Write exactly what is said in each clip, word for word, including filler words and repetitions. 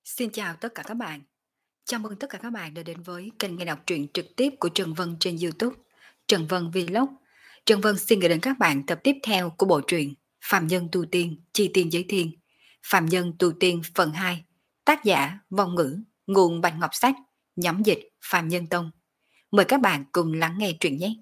Xin chào tất cả các bạn. Chào mừng tất cả các bạn đã đến với kênh nghe đọc truyện trực tiếp của Trần Vân trên YouTube, Trần Vân Vlog. Trần Vân xin gửi đến các bạn tập tiếp theo của bộ truyện Phạm Nhân Tu Tiên, Chi Tiên Giới Thiên, Phạm Nhân Tu Tiên phần hai, tác giả Vong Ngữ, nguồn Bạch Ngọc Sách, nhóm dịch Phạm Nhân Tông. Mời các bạn cùng lắng nghe truyện nhé.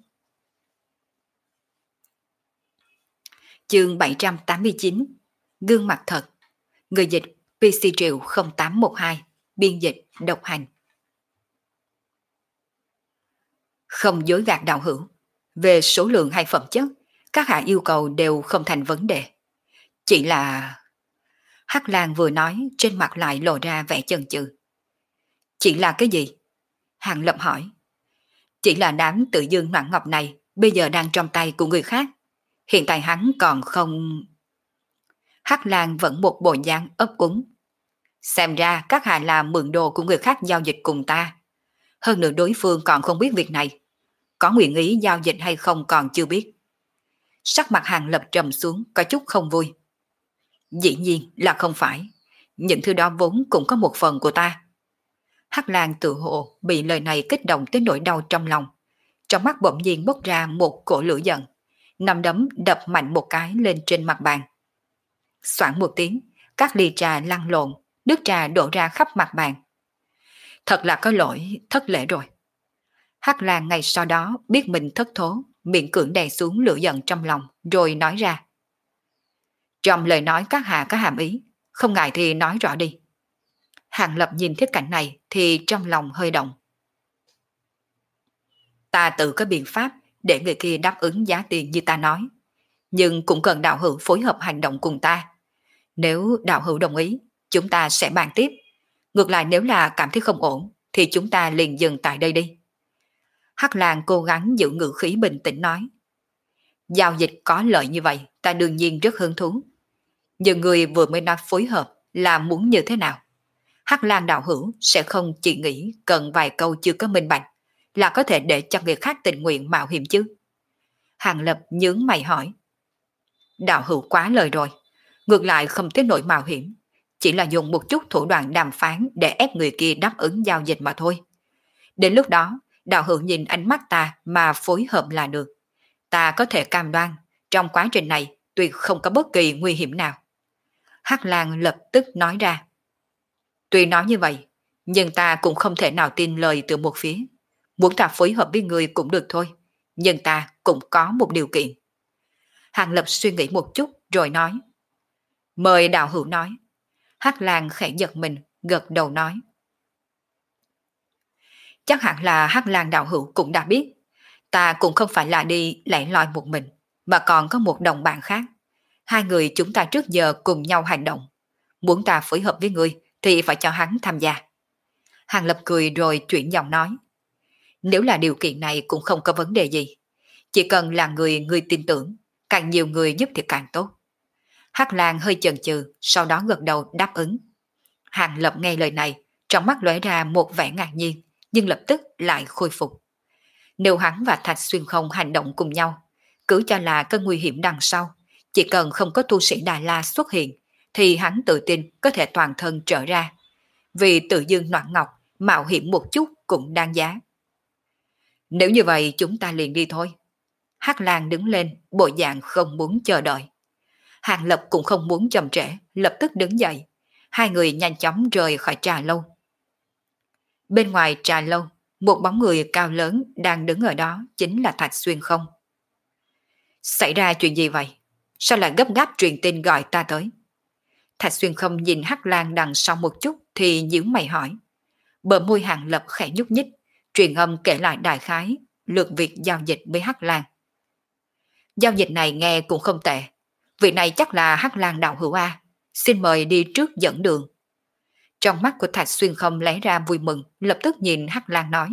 Chương bảy trăm tám mươi chín, Gương mặt thật. Người dịch pê xê Triệu không tám một hai, biên dịch độc hành. Không dối gạt đạo hữu, về số lượng hay phẩm chất, các hạ yêu cầu đều không thành vấn đề. Chỉ là... Hắc Lang vừa nói, trên mặt lại lộ ra vẻ chần chừ. Chỉ là cái gì? Hàng Lập hỏi. Chỉ là đám tự dương Noãn Ngọc này bây giờ đang trong tay của người khác. Hiện tại hắn còn không... Hắc Lang vẫn một bộ dáng ấp úng. Xem ra các hạ là mượn đồ của người khác giao dịch cùng ta. Hơn nữa đối phương còn không biết việc này. Có nguyện ý giao dịch hay không còn chưa biết. Sắc mặt Hàng Lập trầm xuống, có chút không vui. Dĩ nhiên là không phải. Những thứ đó vốn cũng có một phần của ta. Hắc Lang tự hồ bị lời này kích động tới nỗi đau trong lòng. Trong mắt bỗng nhiên bốc ra một cổ lửa giận. Nắm đấm đập mạnh một cái lên trên mặt bàn. Xoảng một tiếng, các ly trà lăn lộn, nước trà đổ ra khắp mặt bàn. Thật là có lỗi, thất lễ rồi. Hắc Lang ngay sau đó biết mình thất thố, miệng cưỡng đè xuống lửa giận trong lòng, rồi nói ra. Trong lời nói các hạ có hàm ý, không ngại thì nói rõ đi. Hàng Lập nhìn thấy cảnh này thì trong lòng hơi động. Ta tự có biện pháp để người kia đáp ứng giá tiền như ta nói, nhưng cũng cần đạo hữu phối hợp hành động cùng ta. Nếu đạo hữu đồng ý, chúng ta sẽ bàn tiếp. Ngược lại nếu là cảm thấy không ổn, thì chúng ta liền dừng tại đây đi. Hắc Lang cố gắng giữ ngữ khí bình tĩnh nói. Giao dịch có lợi như vậy, ta đương nhiên rất hứng thú. Nhưng người vừa mới nói phối hợp là muốn như thế nào? Hắc Lang đạo hữu sẽ không chỉ nghĩ cần vài câu chưa có minh bạch, là có thể để cho người khác tình nguyện mạo hiểm chứ? Hàng Lập nhướng mày hỏi. Đạo hữu quá lời rồi, ngược lại không tới nỗi mạo hiểm, chỉ là dùng một chút thủ đoạn đàm phán để ép người kia đáp ứng giao dịch mà thôi. Đến lúc đó, đạo hữu nhìn ánh mắt ta mà phối hợp là được. Ta có thể cam đoan, trong quá trình này tuyệt không có bất kỳ nguy hiểm nào. Hắc Lang lập tức nói ra. Tuy nói như vậy, nhưng ta cũng không thể nào tin lời từ một phía. Muốn ta phối hợp với người cũng được thôi, nhưng ta cũng có một điều kiện. Hàng Lập suy nghĩ một chút rồi nói. Mời đạo hữu nói. Hắc Lang khẽ giật mình, gật đầu nói. Chắc hẳn là Hắc Lang đạo hữu cũng đã biết, ta cũng không phải là đi lẻ loi một mình, mà còn có một đồng bạn khác. Hai người chúng ta trước giờ cùng nhau hành động. Muốn ta phối hợp với ngươi thì phải cho hắn tham gia. Hàng Lập cười rồi chuyển giọng nói. Nếu là điều kiện này cũng không có vấn đề gì. Chỉ cần là người ngươi tin tưởng, càng nhiều người giúp thì càng tốt. Hắc Lang hơi chần chừ, sau đó gật đầu đáp ứng. Hàng Lập nghe lời này, trong mắt lóe ra một vẻ ngạc nhiên, nhưng lập tức lại khôi phục. Nếu hắn và Thạch Xuyên Không hành động cùng nhau, cứ cho là có nguy hiểm đằng sau, chỉ cần không có tu sĩ Đà La xuất hiện, thì hắn tự tin có thể toàn thân trở ra. Vì tự dương Noãn Ngọc, mạo hiểm một chút cũng đáng giá. Nếu như vậy chúng ta liền đi thôi. Hắc Lang đứng lên, bộ dạng không muốn chờ đợi. Hàng Lập cũng không muốn chậm trễ, lập tức đứng dậy. Hai người nhanh chóng rời khỏi trà lâu. Bên ngoài trà lâu, một bóng người cao lớn đang đứng ở đó chính là Thạch Xuyên Không. Xảy ra chuyện gì vậy? Sao lại gấp gáp truyền tin gọi ta tới? Thạch Xuyên Không nhìn Hắc Lang đằng sau một chút thì nhíu mày hỏi. Bờ môi Hàng Lập khẽ nhúc nhích, truyền âm kể lại đại khái lượt việc giao dịch với Hắc Lang. Giao dịch này nghe cũng không tệ. Vị này chắc là Hắc Lang đạo hữu A. Xin mời đi trước dẫn đường. Trong mắt của Thạch Xuyên Không lóe ra vui mừng, lập tức nhìn Hắc Lang nói.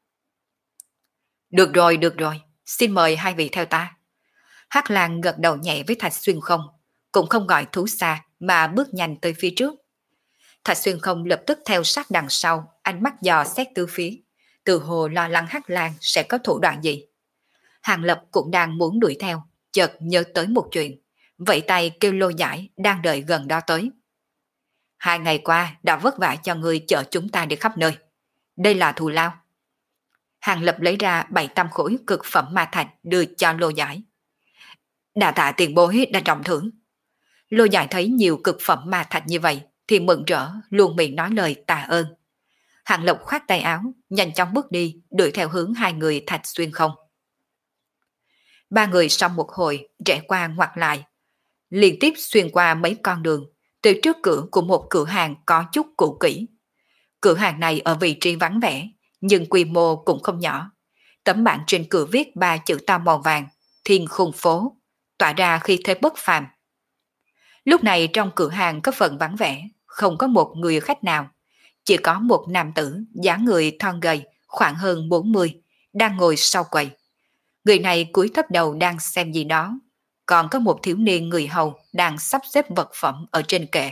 Được rồi, được rồi, xin mời hai vị theo ta. Hắc Lang gật đầu nhẹ với Thạch Xuyên Không, cũng không gọi thú xa mà bước nhanh tới phía trước. Thạch Xuyên Không lập tức theo sát đằng sau, ánh mắt dò xét tứ phía, từ hồ lo lắng Hắc Lang sẽ có thủ đoạn gì. Hàng Lập cũng đang muốn đuổi theo, chợt nhớ tới một chuyện, vẫy tay kêu Lô Giải đang đợi gần đó tới. Hai ngày qua đã vất vả cho ngươi chở chúng ta đi khắp nơi. Đây là thù lao. Hàng Lập lấy ra bảy tam khối cực phẩm ma thạch đưa cho Lô Giải. Đà tạ tiền bối đã trọng thưởng. Lô Giải thấy nhiều cực phẩm ma thạch như vậy thì mừng rỡ, luôn miệng nói lời tạ ơn. Hàng Lập khoát tay áo, nhanh chóng bước đi, đuổi theo hướng hai người Thạch Xuyên Không. Ba người sau một hồi rẽ qua ngoặt lại, liên tiếp xuyên qua mấy con đường, từ trước cửa của một cửa hàng có chút cũ kỹ. Cửa hàng này ở vị trí vắng vẻ, nhưng quy mô cũng không nhỏ. Tấm bảng trên cửa viết ba chữ to màu vàng, Thiên Khung Phố, tỏa ra khí thế bất phàm. Lúc này trong cửa hàng có phần vắng vẻ, không có một người khách nào. Chỉ có một nam tử, dáng người thon gầy, khoảng hơn bốn mươi, đang ngồi sau quầy. Người này cúi thấp đầu đang xem gì đó, còn có một thiếu niên người hầu đang sắp xếp vật phẩm ở trên kệ.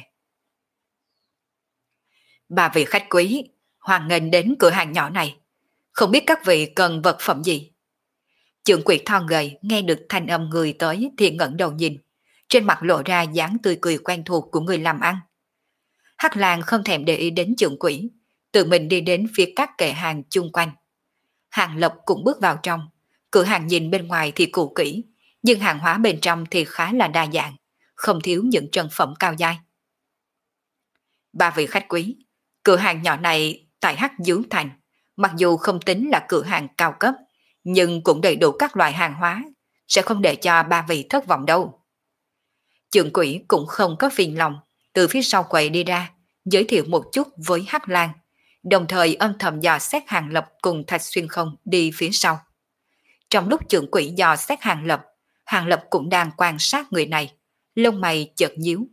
Ba vị khách quý, hoan nghênh đến cửa hàng nhỏ này. Không biết các vị cần vật phẩm gì? Trưởng quỹ thon gầy nghe được thanh âm người tới thì ngẩng đầu nhìn, trên mặt lộ ra dáng tươi cười quen thuộc của người làm ăn. Hắc Lang không thèm để ý đến trưởng quỹ, tự mình đi đến phía các kệ hàng chung quanh. Hàng Lập cũng bước vào trong, cửa hàng nhìn bên ngoài thì cũ kỹ, nhưng hàng hóa bên trong thì khá là đa dạng, không thiếu những trân phẩm cao dai. Ba vị khách quý, cửa hàng nhỏ này tại Hắc Dương Thành, mặc dù không tính là cửa hàng cao cấp, nhưng cũng đầy đủ các loại hàng hóa, sẽ không để cho ba vị thất vọng đâu. Trưởng quỹ cũng không có phiền lòng, từ phía sau quầy đi ra, giới thiệu một chút với Hắc Lang, đồng thời âm thầm dò xét Hàng Lập cùng Thạch Xuyên Không đi phía sau. Trong lúc trưởng quỹ dò xét Hàng Lập, Hàng Lập cũng đang quan sát người này, lông mày chợt nhíu.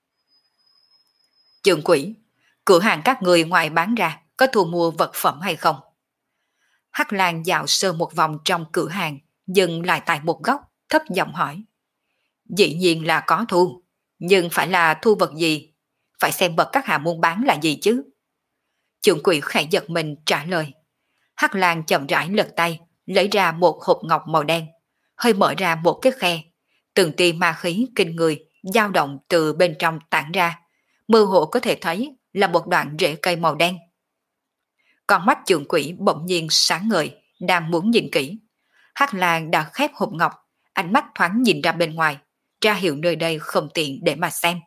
Trưởng quỹ, cửa hàng các người ngoài bán ra có thu mua vật phẩm hay không? Hắc Lang dạo sơ một vòng trong cửa hàng, dừng lại tại một góc, thấp giọng hỏi. Dĩ nhiên là có thu, nhưng phải là thu vật gì? Phải xem vật các hạ muốn bán là gì chứ? Trưởng quỹ khẽ giật mình trả lời. Hắc Lang chậm rãi lật tay, lấy ra một hộp ngọc màu đen, hơi mở ra một cái khe. Từng tia ma khí kinh người, dao động từ bên trong tản ra, mơ hồ có thể thấy là một đoạn rễ cây màu đen. Con mắt trưởng quỹ bỗng nhiên sáng ngời, đang muốn nhìn kỹ. Hắc Lang đã khép hộp ngọc, ánh mắt thoáng nhìn ra bên ngoài, ra hiệu nơi đây không tiện để mà xem.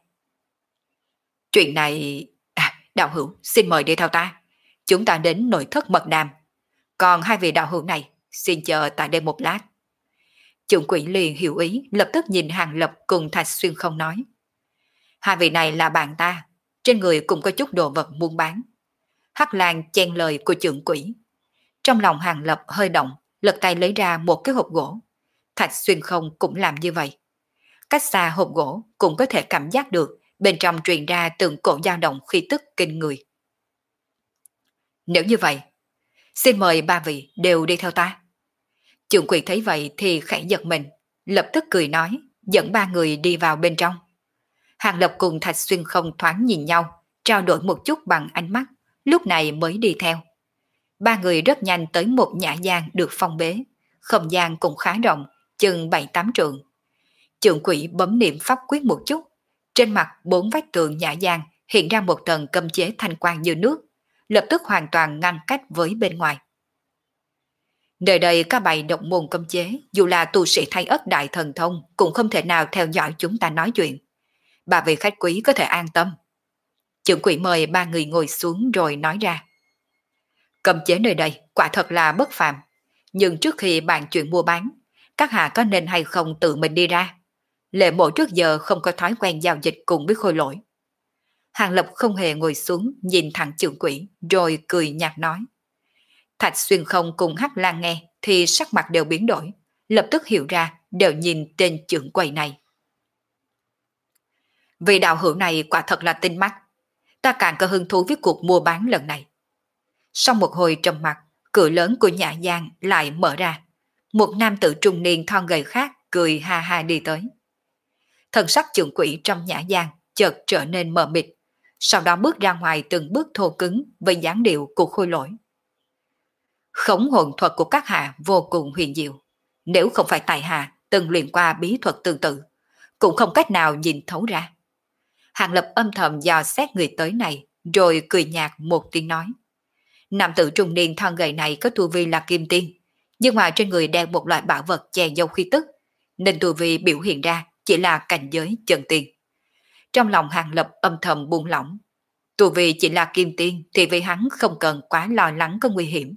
Chuyện này... À, đạo hữu, xin mời đi theo ta. Chúng ta đến nội thất mật đàm. Còn hai vị đạo hữu này, xin chờ tại đây một lát. Trưởng quỹ liền hiểu ý, lập tức nhìn Hàng Lập cùng Thạch Xuyên Không nói. Hai vị này là bạn ta, trên người cũng có chút đồ vật buôn bán. Hắc Lang chen lời của trưởng quỹ. Trong lòng Hàng Lập hơi động, lật tay lấy ra một cái hộp gỗ. Thạch Xuyên Không cũng làm như vậy. Cách xa hộp gỗ cũng có thể cảm giác được bên trong truyền ra từng cổ dao động khí tức kinh người. Nếu như vậy, xin mời ba vị đều đi theo ta. Trưởng quỹ thấy vậy thì khẽ giật mình, lập tức cười nói, dẫn ba người đi vào bên trong. Hàng Lập cùng Thạch Xuyên Không thoáng nhìn nhau, trao đổi một chút bằng ánh mắt, lúc này mới đi theo. Ba người rất nhanh tới một nhã gian được phong bế, không gian cũng khá rộng, chừng bảy tám trượng. Trưởng quỹ bấm niệm pháp quyết một chút, trên mặt bốn vách tường nhã gian hiện ra một tầng cấm chế thanh quang như nước, lập tức hoàn toàn ngăn cách với bên ngoài. Nơi đây có bày độc môn cấm chế, dù là tu sĩ thay ất đại thần thông cũng không thể nào theo dõi chúng ta nói chuyện. Ba vị khách quý có thể an tâm. Trưởng quỹ mời ba người ngồi xuống rồi nói ra. Cấm chế nơi đây quả thật là bất phàm, nhưng trước khi bàn chuyện mua bán, các hạ có nên hay không tự mình đi ra? Lệ mộ trước giờ không có thói quen giao dịch cùng với khôi lỗi. Hàng Lập không hề ngồi xuống nhìn thẳng trưởng quỹ rồi cười nhạt nói. Thạch Xuyên Không cùng Hắc Lang nghe thì sắc mặt đều biến đổi, lập tức hiểu ra đều nhìn tên trưởng quầy này. Vị đạo hữu này quả thật là tinh mắt, ta càng có hứng thú với cuộc mua bán lần này. Sau một hồi trầm mặc, cửa lớn của nhã gian lại mở ra. Một nam tử trung niên thon gầy khác cười ha ha đi tới. Thần sắc trưởng quỹ trong nhã gian chợt trở nên mờ mịt, sau đó bước ra ngoài từng bước thô cứng với dáng điệu của khôi lỗi. Khống hồn thuật của các hạ vô cùng huyền diệu, nếu không phải tài hạ từng luyện qua bí thuật tương tự, cũng không cách nào nhìn thấu ra. Hàng Lập âm thầm dò xét người tới này, rồi cười nhạt một tiếng nói. Nam tử trung niên thon gầy này có tu vi là kim tiên, nhưng mà trên người đeo một loại bảo vật che giấu khí tức, nên tu vi biểu hiện ra chỉ là cảnh giới chân tiên. Trong lòng Hàng Lập âm thầm buông lỏng. Tu vi chỉ là kim tiên thì vì hắn không cần quá lo lắng có nguy hiểm.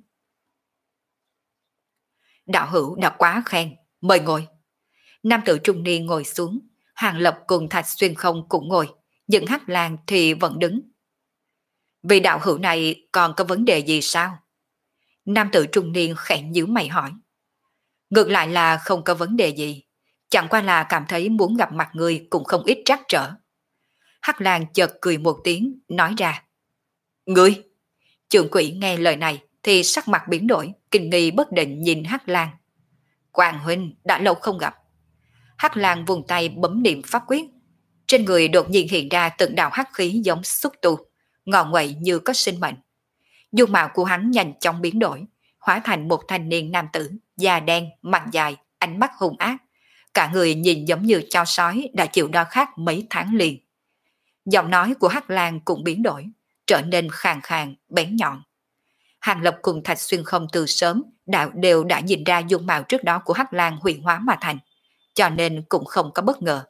Đạo hữu đã quá khen, mời ngồi. Nam tử trung niên ngồi xuống, Hàng Lập cùng Thạch Xuyên Không cũng ngồi, nhưng Hắc Lang thì vẫn đứng. Vì đạo hữu này còn có vấn đề gì sao? Nam tử trung niên khẽ nhíu mày hỏi. Ngược lại là không có vấn đề gì, chẳng qua là cảm thấy muốn gặp mặt người cũng không ít trắc trở. Hắc Lang chợt cười một tiếng, nói ra. Ngươi! Trưởng quỷ nghe lời này thì sắc mặt biến đổi, kinh nghi bất định nhìn Hắc Lang. Quang huynh đã lâu không gặp. Hắc Lang vùng tay bấm niệm pháp quyết. Trên người đột nhiên hiện ra từng đạo hắc khí giống xúc tu, ngọ nguậy như có sinh mệnh. Dung mạo của hắn nhanh chóng biến đổi, hóa thành một thanh niên nam tử, da đen, mặt dài, ánh mắt hung ác. Cả người nhìn giống như chó sói đã chịu đau khát mấy tháng liền. Giọng nói của Hắc Lang cũng biến đổi, trở nên khàn khàn, bén nhọn. Hàng Lập cùng Thạch Xuyên Không từ sớm đã đều đã nhìn ra dung mạo trước đó của Hắc Lang huyền hóa mà thành, cho nên cũng không có bất ngờ.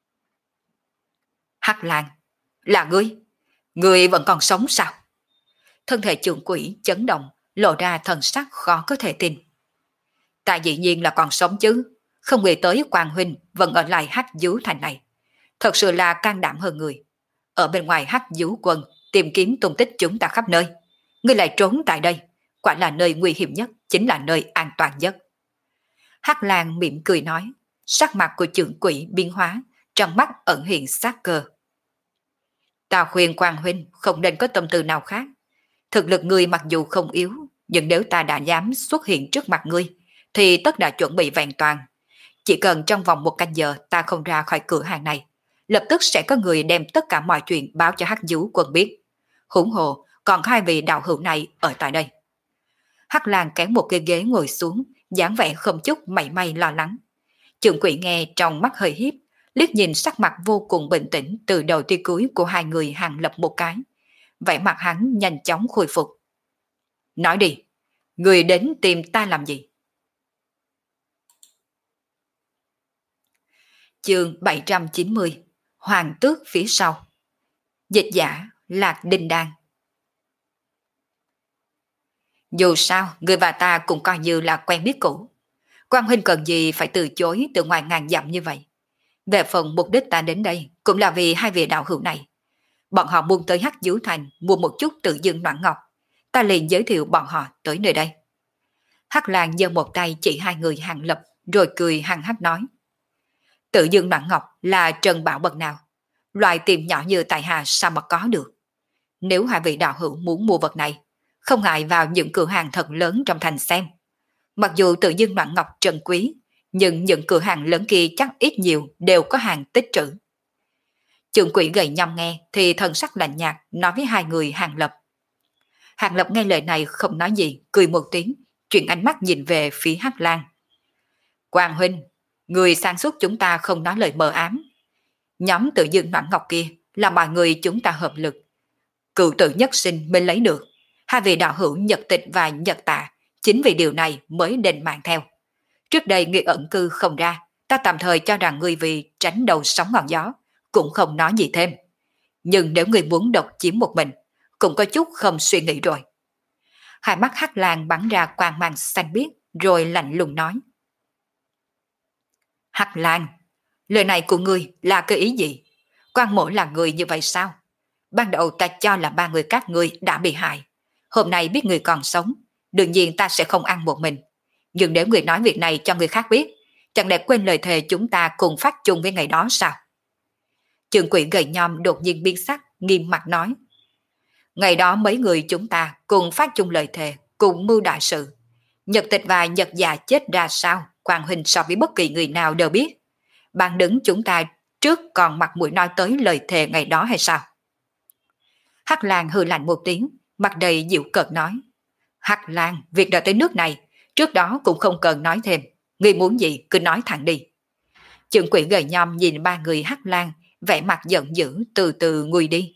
Hắc Lang, là ngươi? Ngươi vẫn còn sống sao? Thân thể trưởng quỷ chấn động, lộ ra thần sắc khó có thể tin. Ta dĩ nhiên là còn sống chứ, không nghĩ tới Quang huynh vẫn ở lại Hắc Dú thành này. Thật sự là can đảm hơn người. Ở bên ngoài Hắc Dú quân tìm kiếm tung tích chúng ta khắp nơi. Ngươi lại trốn tại đây, quả là nơi nguy hiểm nhất, chính là nơi an toàn nhất. Hắc Lang mỉm cười nói, sắc mặt của trưởng quỷ biến hóa, trong mắt ẩn hiện sát cơ. Ta khuyên Quang huynh không nên có tâm tư nào khác. Thực lực ngươi mặc dù không yếu, nhưng nếu ta đã dám xuất hiện trước mặt ngươi, thì tất đã chuẩn bị vẹn toàn. Chỉ cần trong vòng một canh giờ ta không ra khỏi cửa hàng này, lập tức sẽ có người đem tất cả mọi chuyện báo cho Hắc Dú quân biết. Huống hồ còn hai vị đạo hữu này ở tại đây. Hắc Lang kéo một cái ghế ngồi xuống, dáng vẻ không chút mảy may lo lắng. Trưởng quỷ nghe trong mắt hơi hiếp, liếc nhìn sắc mặt vô cùng bình tĩnh từ đầu tới cuối của hai người Hàng Lập một cái. Vẻ mặt hắn nhanh chóng khôi phục. Nói đi, người đến tìm ta làm gì? Chương bảy trăm chín mươi, Hoàng tước phía sau. Dịch giả Lạc Đinh Đan. Dù sao, người và ta cũng coi như là quen biết cũ. Quang huynh cần gì phải từ chối từ ngoài ngàn dặm như vậy? Về phần mục đích ta đến đây cũng là vì hai vị đạo hữu này. Bọn họ muốn tới Hắc Dú Thành mua một chút tự dương noãn ngọc. Ta liền giới thiệu bọn họ tới nơi đây. Hắc Lang giơ một tay chỉ hai người Hàng Lập, rồi cười hăng hắc nói. Tự dương noãn ngọc là trần bảo bậc nào? Loại tiệm nhỏ như tại hạ sao mà có được? Nếu hai vị đạo hữu muốn mua vật này, không ngại vào những cửa hàng thật lớn trong thành xem. Mặc dù tự dương noãn ngọc trân quý, nhưng những cửa hàng lớn kia chắc ít nhiều đều có hàng tích trữ. Trưởng quỷ gầy nhom nghe thì thần sắc lạnh nhạt nói với hai người Hàng Lập. Hàng Lập nghe lời này không nói gì, cười một tiếng, chuyển ánh mắt nhìn về phía Hắc Lang. Quang huynh, người sáng suốt chúng ta không nói lời mờ ám. Nhóm tự dương noãn ngọc kia là mọi người chúng ta hợp lực. Cựu tử nhất sinh mới lấy được. Hai vị đạo hữu Nhật Tịch và Nhật Tạ chính vì điều này mới đền mạng theo. Trước đây ngươi ẩn cư không ra, ta tạm thời cho rằng ngươi vì tránh đầu sóng ngọn gió, cũng không nói gì thêm. Nhưng nếu ngươi muốn độc chiếm một mình, cũng có chút không suy nghĩ rồi. Hai mắt Hắc Lang bắn ra quang mang xanh biếc, rồi lạnh lùng nói. Hắc Lang, lời này của ngươi là cái ý gì? Quan mỗ là người như vậy sao? Ban đầu ta cho là ba người các ngươi đã bị hại. Hôm nay biết người còn sống, đương nhiên ta sẽ không ăn một mình. Nhưng nếu người nói việc này cho người khác biết, chẳng lẽ quên lời thề chúng ta cùng phát chung với ngày đó sao? Trưởng quỷ gầy nhom đột nhiên biến sắc, nghiêm mặt nói. Ngày đó mấy người chúng ta cùng phát chung lời thề, cùng mưu đại sự. Nhật Tịch và Nhật Già chết ra sao, Quang huynh so với bất kỳ người nào đều biết. Bạn đứng chúng ta trước còn mặt mũi nói tới lời thề ngày đó hay sao? Hắc Lang hừ lạnh một tiếng, mặt đầy dịu cợt nói. Hắc Lang, việc đã tới nước này, trước đó cũng không cần nói thêm. Ngươi muốn gì cứ nói thẳng đi. Trưởng quỷ gầy nhom nhìn ba người Hắc Lang, vẻ mặt giận dữ từ từ nguôi đi.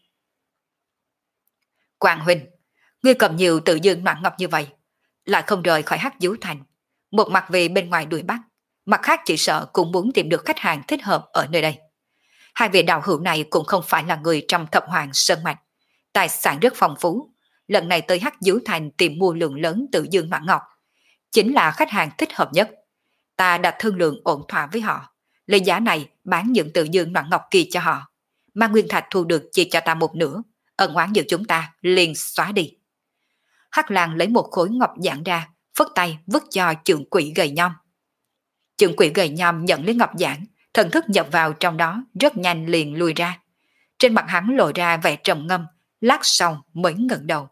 Quang huynh, ngươi cầm nhiều tự dương noạn ngọc như vậy, lại không rời khỏi Hắc Vũ Thành, một mặt vì bên ngoài đuổi bắt, mặt khác chỉ sợ cũng muốn tìm được khách hàng thích hợp ở nơi đây. Hai vị đạo hữu này cũng không phải là người trong thập hoàng sơn mạch, tài sản rất phong phú, lần này tới Hắc Vũ Thành tìm mua lượng lớn tự dương noạn ngọc, chính là khách hàng thích hợp nhất. Ta đã thương lượng ổn thỏa với họ, lấy giá này bán những tự dương noạn ngọc kỳ cho họ, mà nguyên thạch thu được chia cho ta một nửa, ân oán giữa chúng ta liền xóa đi. Hắc Lang lấy một khối ngọc giản ra, phất tay vứt cho trưởng quỷ gầy nhom. Trưởng quỷ gầy nhom nhận lấy ngọc giản, thần thức nhập vào trong đó, rất nhanh liền lùi ra. Trên mặt hắn lộ ra vẻ trầm ngâm, lát sau mới ngẩng đầu.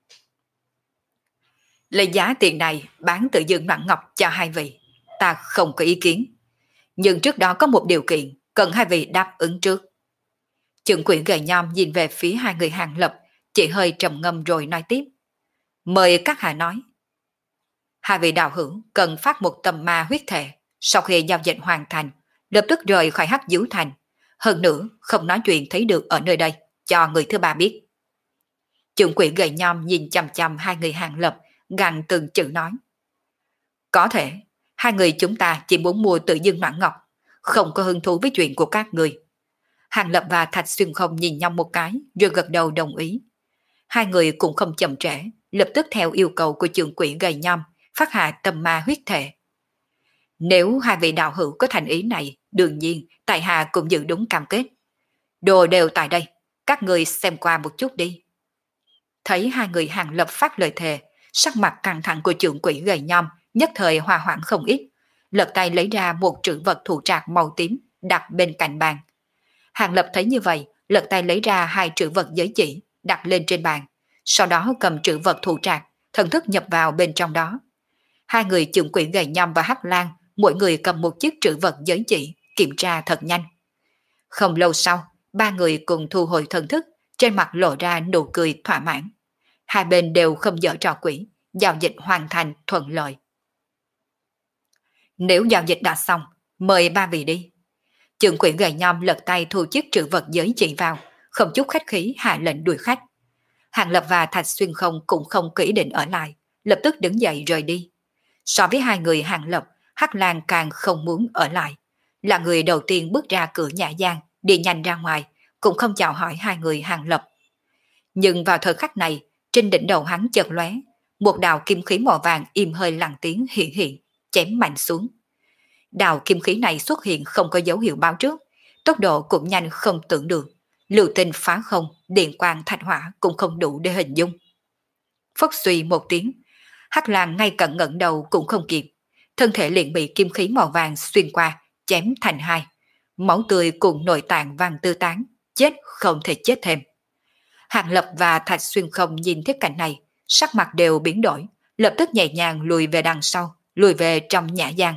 Lấy giá tiền này bán tự dương noạn ngọc cho hai vị, ta không có ý kiến. Nhưng trước đó có một điều kiện, cần hai vị đáp ứng trước. Trưởng quỷ gầy nhom nhìn về phía hai người Hàng Lập, chỉ hơi trầm ngâm rồi nói tiếp. Mời các hạ nói. Hai vị đạo hữu cần phát một tầm ma huyết thể, sau khi giao dịch hoàn thành, lập tức rời khỏi Hắc Vũ Thành. Hơn nữa, không nói chuyện thấy được ở nơi đây, cho người thứ ba biết. Trưởng quỷ gầy nhom nhìn chằm chằm hai người Hàng Lập, gằn từng chữ nói. Có thể, hai người chúng ta chỉ muốn mua tự dương noạn ngọc, không có hứng thú với chuyện của các người. Hàng Lập và Thạch Xuyên Không nhìn nhau một cái, rồi gật đầu đồng ý. Hai người cũng không chậm trễ, lập tức theo yêu cầu của trưởng quỷ gầy nhom, phát hạ tầm ma huyết thể. Nếu hai vị đạo hữu có thành ý này, đương nhiên tại hạ cũng giữ đúng cam kết. Đồ đều tại đây, các người xem qua một chút đi. Thấy hai người Hàng Lập phát lời thề, sắc mặt căng thẳng của trưởng quỷ gầy nhom nhất thời hòa hoãn không ít, lật tay lấy ra một trữ vật thủ trạc màu tím đặt bên cạnh bàn. Hàng Lập thấy như vậy, lật tay lấy ra hai trữ vật giới chỉ đặt lên trên bàn, sau đó cầm trữ vật thủ trạc, thần thức nhập vào bên trong đó. Hai người trưởng quỷ gầy nhom và Hắc Lang mỗi người cầm một chiếc trữ vật giới chỉ, kiểm tra thật nhanh. Không lâu sau, ba người cùng thu hồi thần thức, trên mặt lộ ra nụ cười thỏa mãn. Hai bên đều không dở trò quỷ, giao dịch hoàn thành thuận lợi. Nếu giao dịch đã xong, mời ba vị đi. Trưởng quỷ gầy nhom lật tay thu chiếc trữ vật giới chỉ vào, không chút khách khí hạ lệnh đuổi khách. Hàng Lập và Thạch Xuyên Không cũng không kỹ định ở lại, lập tức đứng dậy rời đi. So với hai người Hàng Lập, Hắc Lang càng không muốn ở lại, là người đầu tiên bước ra cửa nhã gian, đi nhanh ra ngoài, cũng không chào hỏi hai người Hàng Lập. Nhưng vào thời khắc này, trên đỉnh đầu hắn chợt lóe, một đạo kim khí màu vàng im hơi lặng tiếng hiện hiện, chém mạnh xuống. Đạo kim khí này xuất hiện không có dấu hiệu báo trước, tốc độ cũng nhanh không tưởng được, lưu tinh phá không, điện quang thạch hỏa cũng không đủ để hình dung. Phất suy một tiếng, Hắc Lang ngay cận ngẩng đầu cũng không kịp, thân thể liền bị kim khí màu vàng xuyên qua, chém thành hai, máu tươi cùng nội tạng vàng tư tán, chết không thể chết thêm. Hàng Lập và Thạch Xuyên Không nhìn thấy cảnh này, sắc mặt đều biến đổi, lập tức nhẹ nhàng lùi về đằng sau, lùi về trong nhã gian.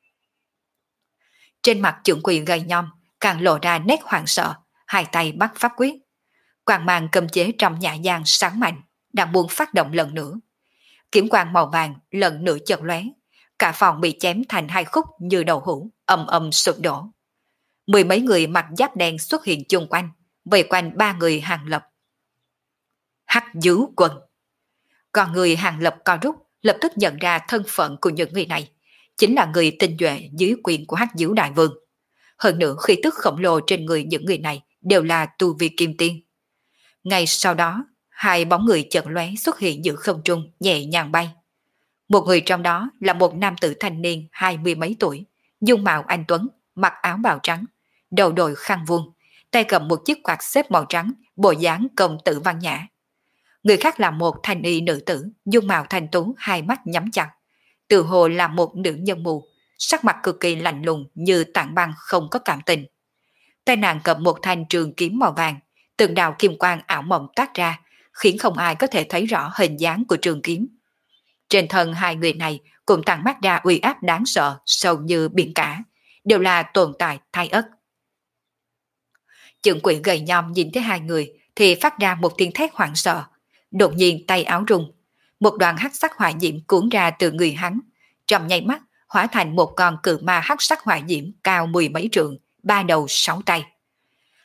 Trên mặt trưởng quỷ gầy nhom càng lộ ra nét hoảng sợ, hai tay bắt pháp quyết. Quang mang cầm chế trong nhã gian sáng mạnh, đang buông phát động lần nữa. Kiếm quang màu vàng lần nữa chợt lóe, cả phòng bị chém thành hai khúc như đầu hũ, ầm ầm sụp đổ. Mười mấy người mặc giáp đen xuất hiện chung quanh, vây quanh ba người Hàng Lập. Hắc Vũ Quân. Còn người Hàng Lập co rút, lập tức nhận ra thân phận của những người này, chính là người tinh nhuệ dưới quyền của Hắc Vũ Đại Vương. Hơn nữa khí tức khổng lồ trên người những người này đều là tu vi kim tiên. Ngay sau đó, hai bóng người chợt lóe xuất hiện giữa không trung, nhẹ nhàng bay. Một người trong đó là một nam tử thanh niên hai mươi mấy tuổi, dung mạo anh tuấn, mặc áo bào trắng, đầu đội khăn vuông, tay cầm một chiếc quạt xếp màu trắng, bộ dáng công tử văn nhã. Người khác là một thanh y nữ tử, dung mạo thanh tú, hai mắt nhắm chặt, tự hồ là một nữ nhân mù, sắc mặt cực kỳ lạnh lùng như tảng băng không có cảm tình. Tay nàng cầm một thanh trường kiếm màu vàng, từng đạo kim quang ảo mộng toát ra, khiến không ai có thể thấy rõ hình dáng của trường kiếm. Trên thân hai người này cũng tàn mắt ra uy áp đáng sợ, sâu như biển cả, đều là tồn tại thai ất. Trưởng quỷ gầy nhom nhìn thấy hai người thì phát ra một tiếng thét hoảng sợ, đột nhiên tay áo rung, một đoàn hắc sắc hỏa diễm cuốn ra từ người hắn, trong nháy mắt hóa thành một con cự ma hắc sắc hỏa diễm cao mười mấy trượng, ba đầu sáu tay.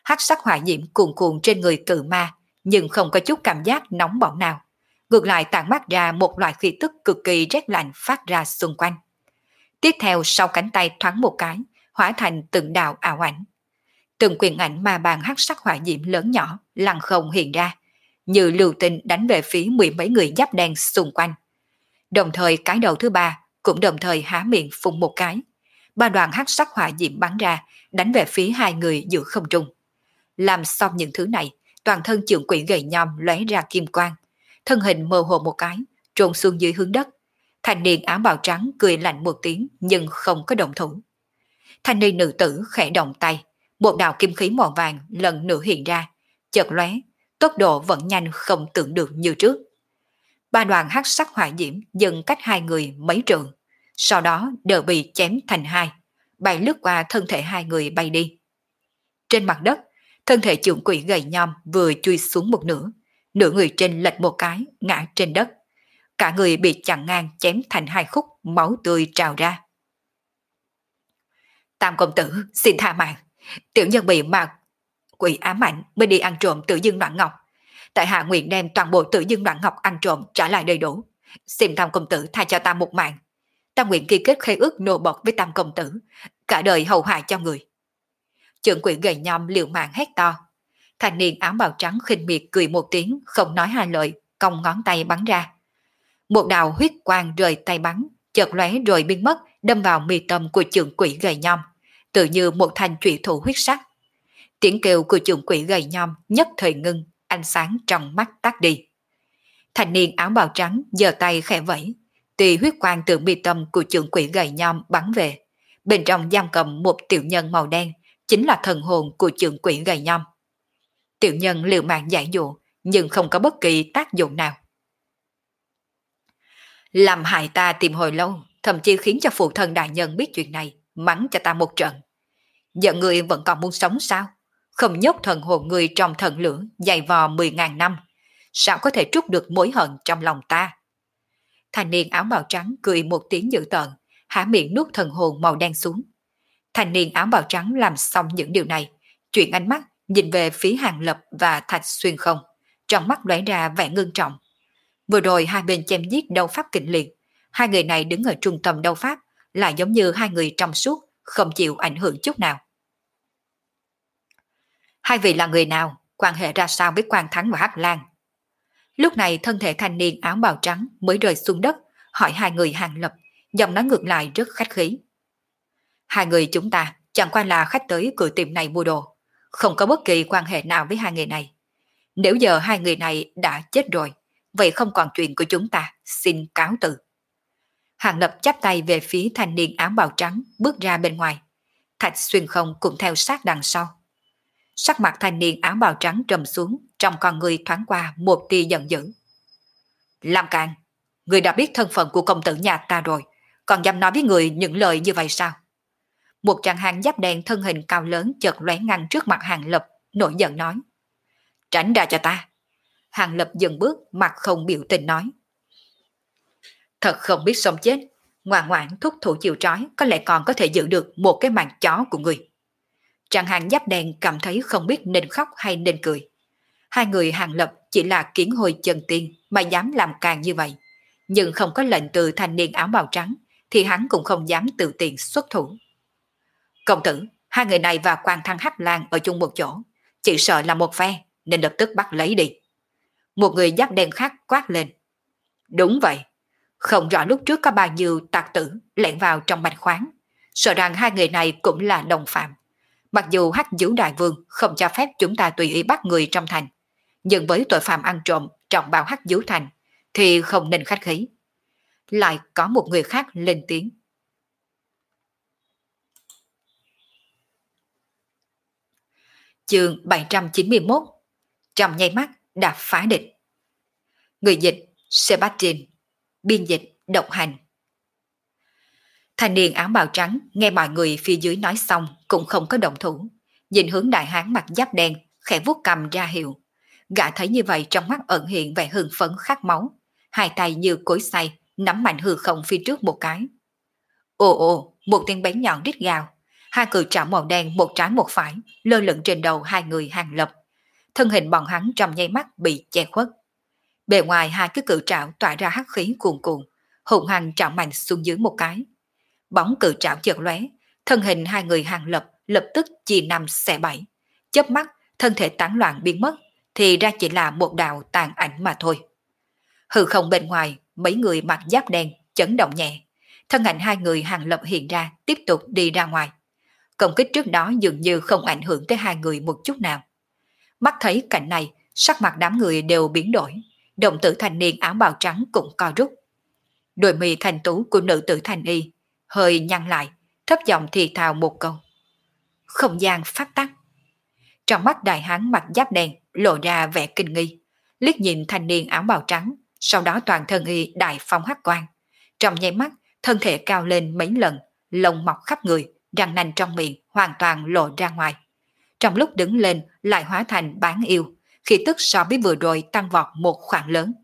hắc sắc hỏa diễm cuồn cuộn trên người cự ma, nhưng không có chút cảm giác nóng bỏng nào. Ngược lại tản mát ra một loại khí tức cực kỳ rét lạnh phát ra xung quanh. Tiếp theo sau cánh tay thoáng một cái, hóa thành từng đạo ảo ảnh. Từng quyền ảnh ma bàn hắc sắc hỏa diễm lớn nhỏ lăng không hiện ra, như lưu tinh đánh về phía mười mấy người giáp đen xung quanh. Đồng thời cái đầu thứ ba cũng đồng thời há miệng phun một cái. Ba đoàn hắc sắc hỏa diễm bắn ra, đánh về phía hai người giữa không trung. Làm xong những thứ này, toàn thân trưởng quỷ gầy nhom lóe ra kim quang, thân hình mơ hồ một cái, trôn xuống dưới hướng đất. Thanh niên áo bào trắng cười lạnh một tiếng nhưng không có động thủ. Thanh niên nữ tử khẽ động tay, một đạo kim khí màu vàng lần nữa hiện ra, chợt lóe, tốc độ vẫn nhanh không tưởng được như trước. Ba đoàn hắc sắc hỏa diễm dần cách hai người mấy trượng, sau đó đều bị chém thành hai, bay lướt qua thân thể hai người bay đi. Trên mặt đất, thân thể trưởng quỷ gầy nhom vừa chui xuống một nửa, nửa người trên lệch một cái, ngã trên đất. Cả người bị chặn ngang chém thành hai khúc, máu tươi trào ra. Tam công tử, xin tha mạng. Tiểu nhân bị ma quỷ ám ảnh mới đi ăn trộm Tử Dương Đoạn Ngọc. Tại hạ nguyện đem toàn bộ Tử Dương Đoạn Ngọc ăn trộm trả lại đầy đủ. Xin Tam công tử tha cho ta một mạng. Ta nguyện ký kết khế ước nô bộc với Tam công tử, cả đời hầu hạ cho người. Trưởng quỷ gầy nhom liều mạng hét to. Thanh niên áo bào trắng khinh miệt cười một tiếng, không nói hai lời, cong ngón tay bắn ra. Một đạo huyết quang rời tay bắn, chợt lóe rồi biến mất, đâm vào mi tâm của trưởng quỷ gầy nhom, tự như một thanh trụy thủ huyết sắc. Tiếng kêu của trưởng quỷ gầy nhom nhất thời ngưng, ánh sáng trong mắt tắt đi. Thanh niên áo bào trắng giơ tay khẽ vẫy, tùy huyết quang từ mi tâm của trưởng quỷ gầy nhom bắn về. Bên trong giam cầm một tiểu nhân màu đen, chính là thần hồn của trưởng quỷ gầy nhom. Tiểu nhân liều mạng giải dụ, nhưng không có bất kỳ tác dụng nào. Làm hại ta tìm hồi lâu, thậm chí khiến cho phụ thân đại nhân biết chuyện này, mắng cho ta một trận. Giờ người vẫn còn muốn sống sao? Không nhốt thần hồn người trong thần lửa dày vò mười ngàn năm, sao có thể trút được mối hận trong lòng ta? Thanh niên áo bào trắng cười một tiếng dữ tợn, há miệng nuốt thần hồn màu đen xuống. Thanh niên áo bào trắng làm xong những điều này, chuyển ánh mắt nhìn về phía Hàng Lập và Thạch Xuyên Không, trong mắt lóe ra vẻ ngưng trọng. Vừa rồi hai bên chém giết đấu pháp kịch liệt, hai người này đứng ở trung tâm đấu pháp, lại giống như hai người trong suốt, không chịu ảnh hưởng chút nào. Hai vị là người nào, quan hệ ra sao với Quan Thắng và Hắc Lang? Lúc này thân thể thanh niên áo bào trắng mới rơi xuống đất, hỏi hai người Hàng Lập, giọng nói ngược lại rất khách khí. Hai người chúng ta chẳng qua là khách tới cửa tiệm này mua đồ, không có bất kỳ quan hệ nào với hai người này. Nếu giờ hai người này đã chết rồi, vậy không còn chuyện của chúng ta, xin cáo từ. Hàng Lập chắp tay về phía thanh niên áo bào trắng, bước ra bên ngoài. Thạch Xuyên Không cũng theo sát đằng sau. Sắc mặt thanh niên áo bào trắng trầm xuống, trong con người thoáng qua một tia giận dữ. Lam Càn, người đã biết thân phận của công tử nhà ta rồi, còn dám nói với người những lời như vậy sao? Một chàng hàng giáp đen thân hình cao lớn chợt lóe ngăn trước mặt Hàng Lập, nổi giận nói. Tránh ra cho ta. Hàng Lập dừng bước, mặt không biểu tình nói. Thật không biết sống chết, ngoan ngoãn thúc thủ chịu trói, có lẽ còn có thể giữ được một cái mạng chó của người. Chàng hàng giáp đen cảm thấy không biết nên khóc hay nên cười. Hai người Hàng Lập chỉ là kiến hồi chân tiên mà dám làm càng như vậy, nhưng không có lệnh từ thanh niên áo bào trắng thì hắn cũng không dám tự tiện xuất thủ. Công tử, hai người này và Quan Thăng Hắc Lang ở chung một chỗ, chỉ sợ là một phe nên lập tức bắt lấy đi. Một người giáp đen khác quát lên. Đúng vậy, không rõ lúc trước có bao nhiêu tặc tử lẻn vào trong bạch khoáng, sợ rằng hai người này cũng là đồng phạm. Mặc dù Hắc Dữ Đại Vương không cho phép chúng ta tùy ý bắt người trong thành, nhưng với tội phạm ăn trộm trọng bào Hắc Dữ Thành thì không nên khách khí. Lại có một người khác lên tiếng. Chương bảy trăm chín mươi mốt. Trong nháy mắt đã phá địch. Người dịch Sebastian, biên dịch Độc Hành. Thanh niên áo bào trắng nghe mọi người phía dưới nói xong cũng không có động thủ, nhìn hướng đại hán mặt giáp đen khẽ vuốt cầm ra hiệu. Gã thấy như vậy trong mắt ẩn hiện vẻ hưng phấn khát máu, hai tay như cối xay nắm mạnh hư không phía trước một cái. Ồ ồ, một tiếng bén nhọn rít gào, Hai cự trảo màu đen một trái một phải lơ lửng trên đầu hai người Hàng Lập. Thân hình bọn hắn trong nháy mắt bị che khuất. Bề ngoài hai cái cự trảo tỏa ra hắc khí cuồn cuộn, hùng hăng trảo mạnh xuống dưới một cái. Bóng cự trảo chợt lóe, thân hình hai người Hàng Lập lập tức chia năm xẻ bảy. Chớp mắt, thân thể tán loạn biến mất, thì ra chỉ là một đạo tàn ảnh mà thôi. Hư không bên ngoài, mấy người mặc giáp đen chấn động nhẹ. Thân ảnh hai người Hàng Lập hiện ra, tiếp tục đi ra ngoài. Công kích trước đó dường như không ảnh hưởng tới hai người một chút nào. Mắt thấy cảnh này, sắc mặt đám người đều biến đổi. Đồng tử thanh niên áo bào trắng cũng co rút. Đôi mi thanh tú của nữ tử thanh y hơi nhăn lại, thấp giọng thì thào một câu. Không gian phát tắc. Trong mắt đại hán mặt giáp đen lộ ra vẻ kinh nghi, liếc nhìn thanh niên áo bào trắng, sau đó toàn thân y đại phong hắc quang. Trong nháy mắt, thân thể cao lên mấy lần, lông mọc khắp người, răng nanh trong miệng hoàn toàn lộ ra ngoài. Trong lúc đứng lên lại hóa thành bán yêu, khí tức so với vừa rồi tăng vọt một khoảng lớn.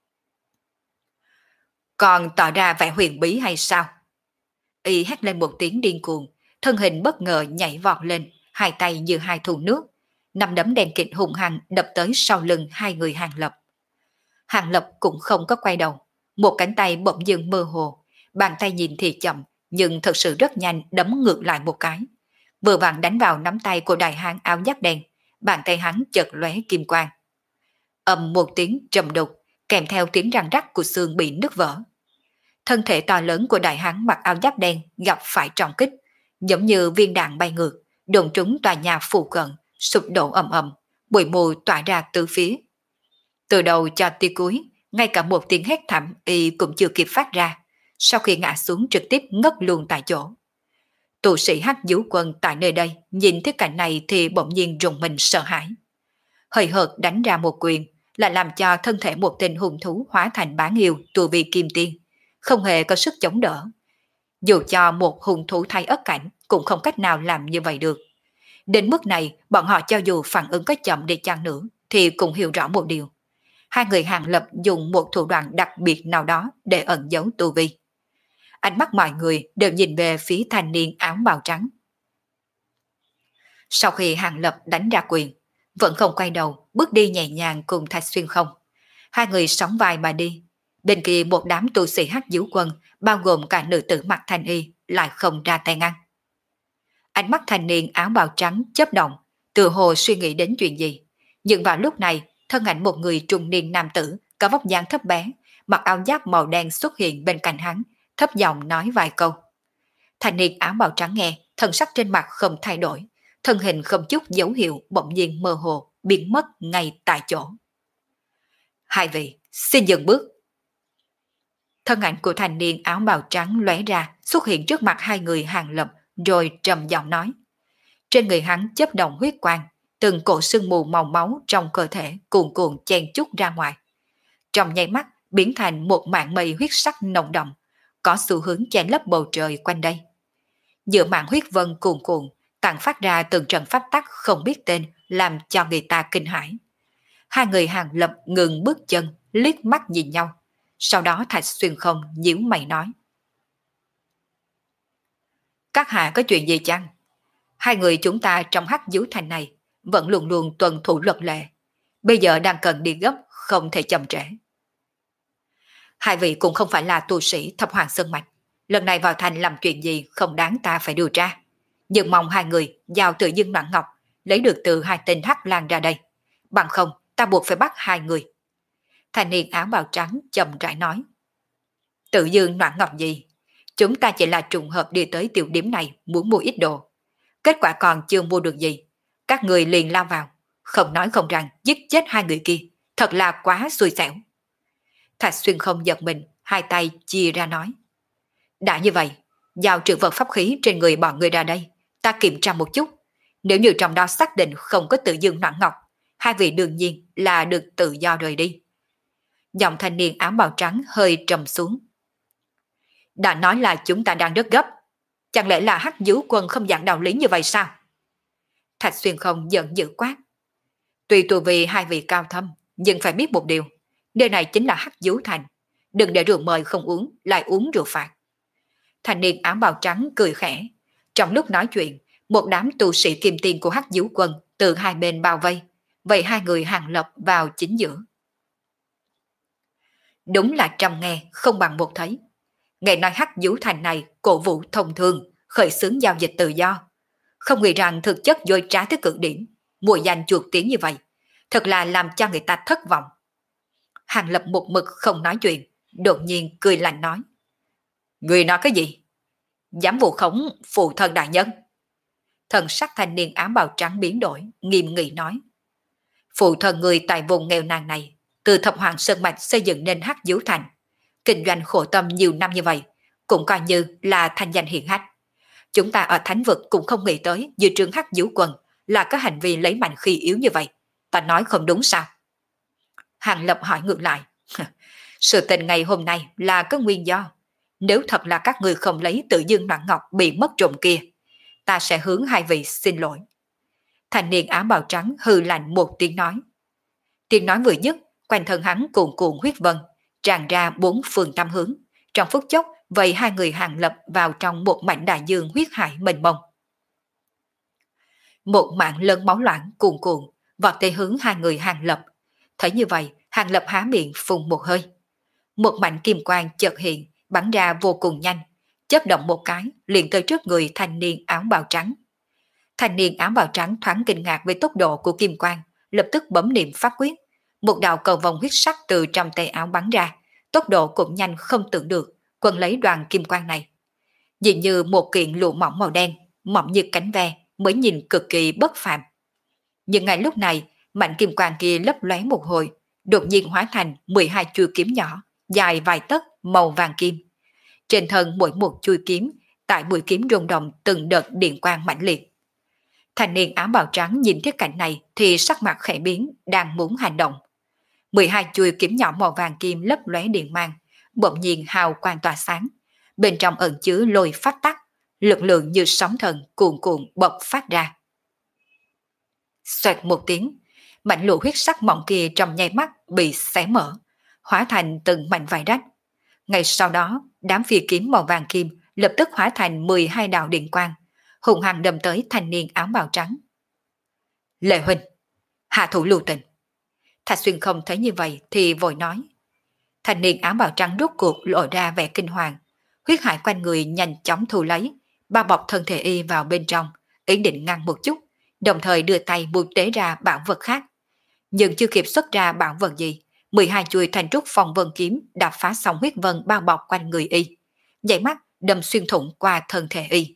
Còn tỏ ra vẻ huyền bí hay sao? Y hét lên một tiếng điên cuồng, thân hình bất ngờ nhảy vọt lên, hai tay như hai thùng nước, năm đấm đen kịt hùng hăng đập tới sau lưng hai người Hàng Lập. Hàng Lập cũng không có quay đầu, một cánh tay bỗng dưng mơ hồ, bàn tay nhìn thì chậm, nhưng thật sự rất nhanh đấm ngược lại một cái. Vừa vặn đánh vào nắm tay của đại hán áo giáp đen, bàn tay hắn chợt lóe kim quang. Ầm một tiếng trầm đục, kèm theo tiếng răng rắc của xương bị nứt vỡ. Thân thể to lớn của đại hán mặc áo giáp đen gặp phải trọng kích, giống như viên đạn bay ngược, đụng trúng tòa nhà phụ cận, sụp đổ ầm ầm, bụi mù tỏa ra từ phía. Từ đầu cho tới cuối, ngay cả một tiếng hét thảm y cũng chưa kịp phát ra, sau khi ngã xuống trực tiếp ngất luôn tại chỗ. Tu sĩ Hắc Vũ Quân tại nơi đây nhìn thấy cảnh này thì bỗng nhiên rùng mình sợ hãi. Hơi hợt đánh ra một quyền, lại làm cho thân thể một tên hung thú hóa thành bán yêu tu vi kim tiên, không hề có sức chống đỡ. Dù cho một hung thú thay ất cảnh cũng không cách nào làm như vậy được. Đến mức này, bọn họ cho dù phản ứng có chậm đi chăng nữa thì cũng hiểu rõ một điều. Hai người Hàng Lập dùng một thủ đoạn đặc biệt nào đó để ẩn giấu tu vi. Ánh mắt mọi người đều nhìn về phía thanh niên áo bào trắng. Sau khi Hàng Lập đánh ra quyền, vẫn không quay đầu, bước đi nhẹ nhàng cùng Thạch Xuyên không. Hai người sóng vai mà đi. Bên kia một đám tu sĩ Hắc Vũ Quân, bao gồm cả nữ tử mặc thanh y, lại không ra tay ngăn. Ánh mắt thanh niên áo bào trắng chớp động, tự hồ suy nghĩ đến chuyện gì. Nhưng vào lúc này, thân ảnh một người trung niên nam tử, có vóc dáng thấp bé, mặc áo giáp màu đen xuất hiện bên cạnh hắn, thấp giọng nói vài câu. Thanh niên áo bào trắng nghe, thần sắc trên mặt không thay đổi, thân hình không chút dấu hiệu bỗng nhiên mơ hồ, biến mất ngay tại chỗ. Hai vị, xin dừng bước. Thân ảnh của thanh niên áo bào trắng lóe ra, xuất hiện trước mặt hai người Hàng Lập, rồi trầm giọng nói. Trên người hắn chớp động huyết quang, từng cổ sương mù màu máu trong cơ thể cuồn cuộn chen chúc ra ngoài. Trong nháy mắt biến thành một mảng mây huyết sắc nồng đậm, có xu hướng che lấp bầu trời quanh đây. Giữa mảng huyết vân cuồn cuộn, tản phát ra từng trận pháp tắc không biết tên, làm cho người ta kinh hãi. Hai người Hàng Lập ngừng bước chân, liếc mắt nhìn nhau. Sau đó Thạch Xuyên không nhíu mày nói. Các hạ có chuyện gì chăng? Hai người chúng ta trong Hắc Vũ Thành này vẫn luôn luôn tuân thủ luật lệ. Bây giờ đang cần đi gấp, không thể chậm trễ. Hai vị cũng không phải là tu sĩ Thập Hoàng Sơn Mạch. Lần này vào thành làm chuyện gì không đáng ta phải điều tra. Nhưng mong hai người giao tự dưng Noãn Ngọc lấy được từ hai tên Hắc Lang ra đây. Bằng không ta buộc phải bắt hai người. Thanh niên áo bào trắng chậm rãi nói. Tự dương Noãn Ngọc gì? Chúng ta chỉ là trùng hợp đi tới tiểu điểm này muốn mua ít đồ. Kết quả còn chưa mua được gì. Các người liền lao vào. Không nói không rằng giết chết hai người kia. Thật là quá xui xẻo. Thạch Xuyên không giật mình, hai tay chia ra nói. Đã như vậy, giao trữ vật pháp khí trên người bọn người ra đây. Ta kiểm tra một chút. Nếu như trong đó xác định không có tự dương Noãn Ngọc, hai vị đương nhiên là được tự do rời đi. Giọng thanh niên áo bào trắng hơi trầm xuống. Đã nói là chúng ta đang rất gấp. Chẳng lẽ là Hắc Vũ Quân không dạng đạo lý như vậy sao? Thạch Xuyên không giận dữ quát. Tuy tu vì hai vị cao thâm, nhưng phải biết một điều. Nơi này chính là Hắc Vũ Thành. Đừng để rượu mời không uống, lại uống rượu phạt. Thanh niên áo bào trắng cười khẽ. Trong lúc nói chuyện, một đám tu sĩ kim tiên của Hắc Diếu Quân từ hai bên bao vây, vậy hai người Hàng Lập vào chính giữa. Đúng là trăm nghe không bằng một thấy. Nghe nói Hắc Diếu Thành này cổ vũ thông thương, khởi xướng giao dịch tự do. Không nghĩ rằng thực chất dối trá tới cực điểm, mùa danh chuột tiếng như vậy. Thật là làm cho người ta thất vọng. Hàng Lập một mực không nói chuyện, đột nhiên cười lạnh nói. Người nói cái gì? Dám vu khống phụ thân đại nhân. Thần sắc thanh niên áo bào trắng biến đổi, nghiêm nghị nói. Phụ thân người tại vùng nghèo nàn này, từ thập hoàng sơn mạch xây dựng nên Hắc Diếu Thành. Kinh doanh khổ tâm nhiều năm như vậy, cũng coi như là thanh danh hiển hách. Chúng ta ở thánh vực cũng không nghĩ tới dưới trướng Hắc Diếu Quân là có hành vi lấy mạnh khi yếu như vậy. Ta nói không đúng sao? Hàng Lập hỏi ngược lại. Sự tình ngày hôm nay là có nguyên do. Nếu thật là các người không lấy tự dương Noãn Ngọc bị mất trộm kia, ta sẽ hướng hai vị xin lỗi. Thanh niên áo bào trắng hừ lạnh một tiếng nói. Tiếng nói vừa dứt, quanh thân hắn cuồn cuộn huyết vân, tràn ra bốn phương tám hướng. Trong phút chốc, vây hai người Hàng Lập vào trong một mảnh đại dương huyết hải mênh mông. Một mạng lớn máu loãng cuồn cuộn, vọt tới hướng hai người Hàng Lập. Thấy như vậy, Hàng Lập há miệng phun một hơi. Một mảnh kim quang chợt hiện, bắn ra vô cùng nhanh, chớp động một cái, liền tới trước người thanh niên áo bào trắng. Thanh niên áo bào trắng thoáng kinh ngạc về tốc độ của kim quang, lập tức bấm niệm pháp quyết. Một đạo cầu vồng huyết sắc từ trong tay áo bắn ra, tốc độ cũng nhanh không tưởng được, quấn lấy đoàn kim quang này. Dường như một kiện lụa mỏng màu đen, mỏng như cánh ve, mới nhìn cực kỳ bất phàm. Nhưng ngay lúc này, mảnh kim quang kia lấp lóe một hồi, đột nhiên hóa thành mười hai chuôi kiếm nhỏ, dài vài tấc, màu vàng kim. Trên thân mỗi một chuôi kiếm, tại mũi kiếm rung động từng đợt điện quang mãnh liệt. Thanh niên áo bào trắng nhìn thấy cảnh này thì sắc mặt khẽ biến, đang muốn hành động. mười hai chuôi kiếm nhỏ màu vàng kim lấp lóe điện mang, bỗng nhiên hào quang tỏa sáng. Bên trong ẩn chứa lôi phát tắc, lực lượng như sóng thần cuồn cuộn bộc phát ra. Xoẹt một tiếng, mảnh lụa huyết sắc mỏng kia trong nháy mắt bị xé mở, hóa thành từng mảnh vải rách. Ngay sau đó, đám phi kiếm màu vàng kim lập tức hóa thành mười hai đạo điện quang, hùng hăng đâm tới thanh niên áo bào trắng. Lệ huynh, hạ thủ lưu tình. Thạch Xuyên không thấy như vậy thì vội nói. Thanh niên áo bào trắng rốt cuộc lộ ra vẻ kinh hoàng, huyết hải quanh người nhanh chóng thu lấy, bao bọc thân thể y vào bên trong, ý định ngăn một chút, đồng thời đưa tay buộc tế ra bảo vật khác. Nhưng chưa kịp xuất ra bảo vật gì, mười hai chuôi thành trúc phong vân kiếm đã phá xong huyết vân bao bọc quanh người y, nhảy mắt đâm xuyên thủng qua thân thể y.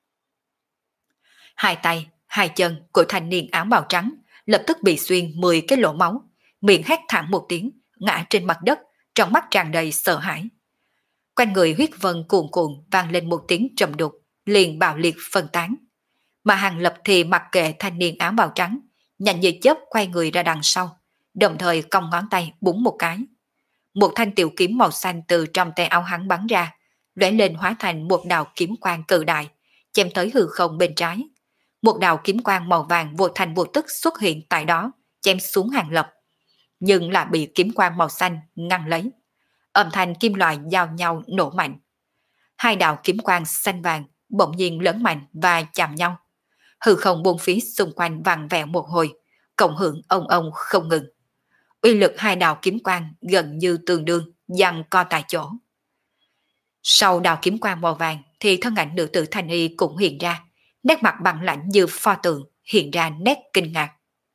Hai tay, hai chân của thanh niên áo bào trắng lập tức bị xuyên mười cái lỗ máu, miệng hét thảm một tiếng, ngã trên mặt đất, trong mắt tràn đầy sợ hãi. Quanh người huyết vân cuồn cuộn vang lên một tiếng trầm đục, liền bạo liệt phân tán. Mà Hàng Lập thì mặc kệ thanh niên áo bào trắng, nhanh như chớp quay người ra đằng sau, đồng thời cong ngón tay búng một cái. Một thanh tiểu kiếm màu xanh từ trong tay áo hắn bắn ra, lóe lên hóa thành một đạo kiếm quang cự đại, chém tới hư không bên trái. Một đạo kiếm quang màu vàng vô thành vô tức xuất hiện tại đó, chém xuống Hàng Lập, nhưng lại bị kiếm quang màu xanh ngăn lấy. Âm thanh kim loại giao nhau nổ mạnh. Hai đạo kiếm quang xanh vàng bỗng nhiên lớn mạnh và chạm nhau. Hư không buông phía xung quanh vàng vẹo một hồi, cộng hưởng ông ông không ngừng. Uy lực hai đạo kiếm quang gần như tương đương, giằng co tại chỗ. Sau đạo kiếm quang màu vàng thì thân ảnh nữ tử thanh y cũng hiện ra, nét mặt bằng lạnh như pho tượng, hiện ra nét kinh ngạc.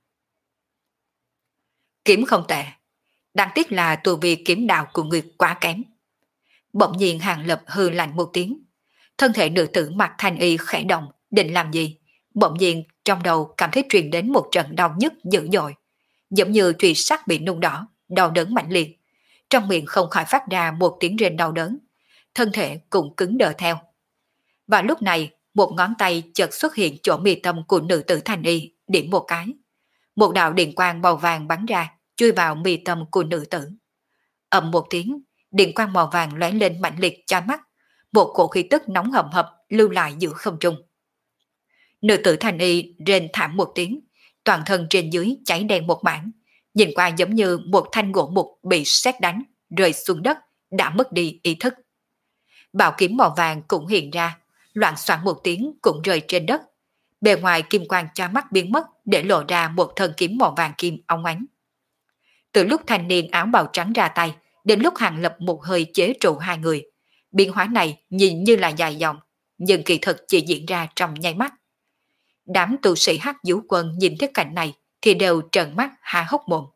Kiếm không tệ, đáng tiếc là tu vi kiếm đạo của người quá kém. Bỗng nhiên Hàng Lập hừ lạnh một tiếng, thân thể nữ tử mặc thanh y khẽ động, định làm gì? Bỗng nhiên trong đầu cảm thấy truyền đến một trận đau nhức dữ dội, giống như chùy sắt bị nung đỏ, đau đớn mạnh liệt. Trong miệng không khỏi phát ra một tiếng rên đau đớn, thân thể cũng cứng đờ theo. Và lúc này, một ngón tay chợt xuất hiện chỗ mi tâm của nữ tử thanh y, điểm một cái. Một đạo điện quang màu vàng bắn ra, chui vào mi tâm của nữ tử. Ầm một tiếng, điện quang màu vàng lóe lên mạnh liệt chói mắt, một cổ khí tức nóng hầm hập lưu lại giữa không trung. Nữ tử thanh y rên thảm một tiếng, toàn thân trên dưới cháy đen một mảng, nhìn qua giống như một thanh gỗ mục bị sét đánh, rơi xuống đất, đã mất đi ý thức. Bảo kiếm màu vàng cũng hiện ra, loạn soạn một tiếng cũng rơi trên đất. Bề ngoài kim quang cho mắt biến mất để lộ ra một thân kiếm màu vàng kim óng ánh. Từ lúc thanh niên áo bào trắng ra tay, đến lúc Hàng Lập một hơi chế trụ hai người, biến hóa này nhìn như là dài dòng, nhưng kỳ thực chỉ diễn ra trong nháy mắt. Đám tu sĩ Hắc Vũ Quân nhìn thấy cảnh này thì đều trợn mắt há hốc mồm.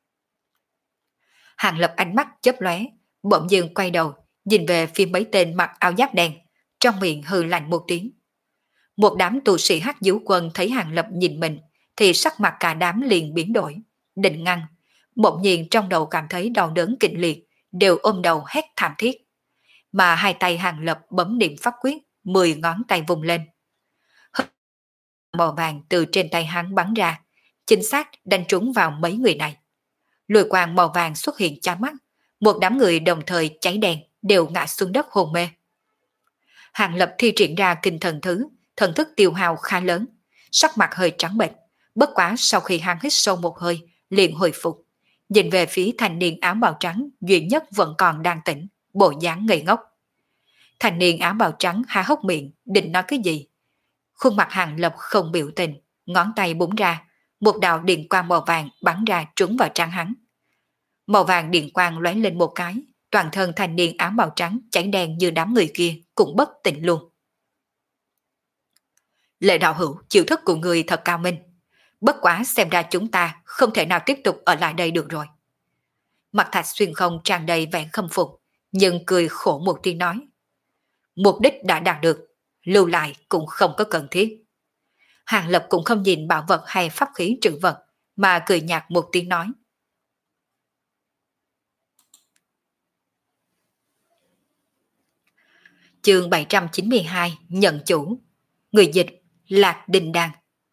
Hàng Lập ánh mắt chớp lóe, bỗng dưng quay đầu, nhìn về phía mấy tên mặc áo giáp đen, trong miệng hừ lạnh một tiếng. Một đám tu sĩ Hắc Vũ Quân thấy Hàng Lập nhìn mình, thì sắc mặt cả đám liền biến đổi, định ngăn. Bỗng nhiên trong đầu cảm thấy đau đớn kịch liệt, đều ôm đầu hét thảm thiết. Mà hai tay Hàng Lập bấm niệm pháp quyết, mười ngón tay vùng lên. Màu vàng từ trên tay hắn bắn ra, chính xác đánh trúng vào mấy người này. Lùi quang màu vàng xuất hiện chói mắt, một đám người đồng thời cháy đen, đều ngã xuống đất hôn mê. Hàng Lập thi triển ra kinh thần thứ, thần thức tiêu hao khá lớn, sắc mặt hơi trắng bệch, bất quá sau khi hắn hít sâu một hơi, liền hồi phục, nhìn về phía thanh niên áo bào trắng duy nhất vẫn còn đang tỉnh, bộ dáng ngây ngốc. Thanh niên áo bào trắng há hốc miệng, định nói cái gì. Khuôn mặt Hàng Lập không biểu tình, ngón tay búng ra, một đạo điện quang màu vàng bắn ra trúng vào trán hắn. Màu vàng điện quang lóe lên một cái, toàn thân thanh niên áo bào trắng cháy đen như đám người kia cũng bất tỉnh luôn. Lệ đạo hữu, chiêu thức của người thật cao minh. Bất quá xem ra chúng ta không thể nào tiếp tục ở lại đây được rồi. Mặt Thạch Xuyên Không tràn đầy vẻ khâm phục, nhưng cười khổ một tiếng nói. Mục đích đã đạt được, lưu lại cũng không có cần thiết. Hàng Lập cũng không nhìn bảo vật hay pháp khí trữ vật, mà cười nhạt một tiếng nói. Chương bảy trăm chín mươi hai, nhận chủ. Người dịch Lạc Đình Đan.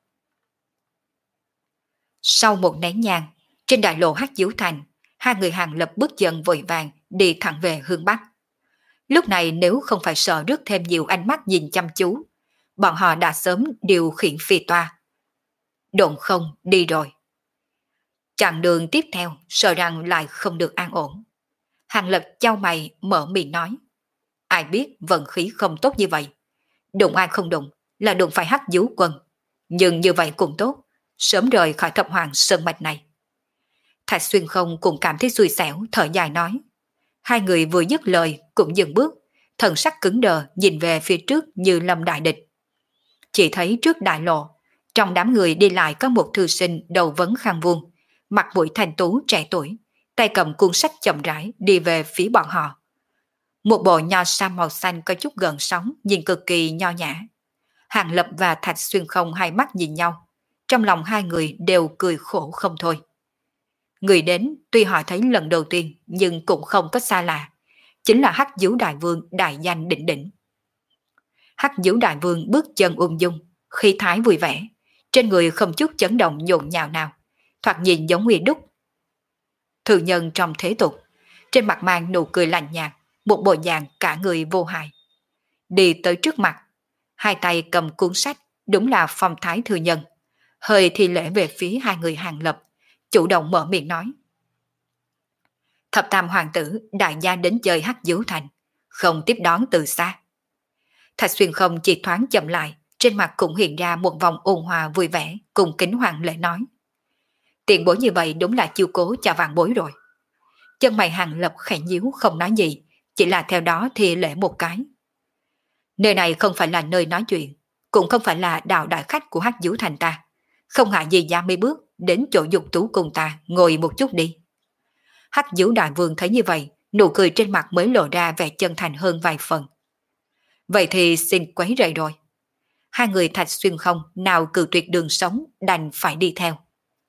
Sau một nén nhang, trên đại lộ Hắc Vũ Thành, hai người Hàng Lập bước chân vội vàng đi thẳng về hướng Bắc. Lúc này nếu không phải sợ rước thêm nhiều ánh mắt nhìn chăm chú, bọn họ đã sớm điều khiển phi toa. Độn không đi rồi. Chặng đường tiếp theo sợ rằng lại không được an ổn. Hàng Lập chau mày mở miệng nói. Ai biết vận khí không tốt như vậy. Đụng ai không đụng là đụng phải Hắc Vũ Quân. Nhưng như vậy cũng tốt, sớm rời khỏi thập hoàng sơn mạch này. Thạch Xuyên Không cũng cảm thấy xui xẻo, thở dài nói. Hai người vừa dứt lời cũng dừng bước, thần sắc cứng đờ nhìn về phía trước như lâm đại địch. Chỉ thấy trước đại lộ, trong đám người đi lại có một thư sinh đầu vấn khăn vuông, mặt mũi thanh tú trẻ tuổi, tay cầm cuốn sách chậm rãi đi về phía bọn họ. Một bộ nho sa màu xanh có chút gần sóng, nhìn cực kỳ nho nhã. Hàng Lập và Thạch Xuyên Không hai mắt nhìn nhau, trong lòng hai người đều cười khổ không thôi. Người đến tuy họ thấy lần đầu tiên nhưng cũng không có xa lạ, chính là Hắc Vũ Đại Vương đại danh đỉnh đỉnh. Hắc Vũ Đại Vương bước chân ung dung, khí thái vui vẻ, trên người không chút chấn động nhộn nhạo nào, thoạt nhìn giống Nguy Đúc. Thường nhân trong thế tục, trên mặt mang nụ cười lạnh nhạt, một bộ dạng cả người vô hại. Đi tới trước mặt, hai tay cầm cuốn sách, đúng là phong thái thừa nhân, hơi thi lễ về phía hai người Hàng Lập, chủ động mở miệng nói. Thập tam hoàng tử đại gia đến chơi Hắc Vũ Thành, không tiếp đón từ xa. Thạch Xuyên Không chỉ thoáng chậm lại, trên mặt cũng hiện ra một vòng ôn hòa vui vẻ, cùng kính hoàng lễ nói. Tiền bối như vậy đúng là chiêu cố cho vạn bối rồi. Chân mày Hàng Lập khẽ nhíu không nói gì, chỉ là theo đó thì lễ một cái. Nơi này không phải là nơi nói chuyện, cũng không phải là đạo đại khách của Hắc Vũ Thành ta. Không ngại gì ra mấy bước đến chỗ dục tú cùng ta ngồi một chút đi. Hắc Vũ Đại Vương thấy như vậy, nụ cười trên mặt mới lộ ra vẻ chân thành hơn vài phần. Vậy thì xin quấy rầy rồi. Hai người Thạch Xuyên Không nào cự tuyệt đường sống đành phải đi theo.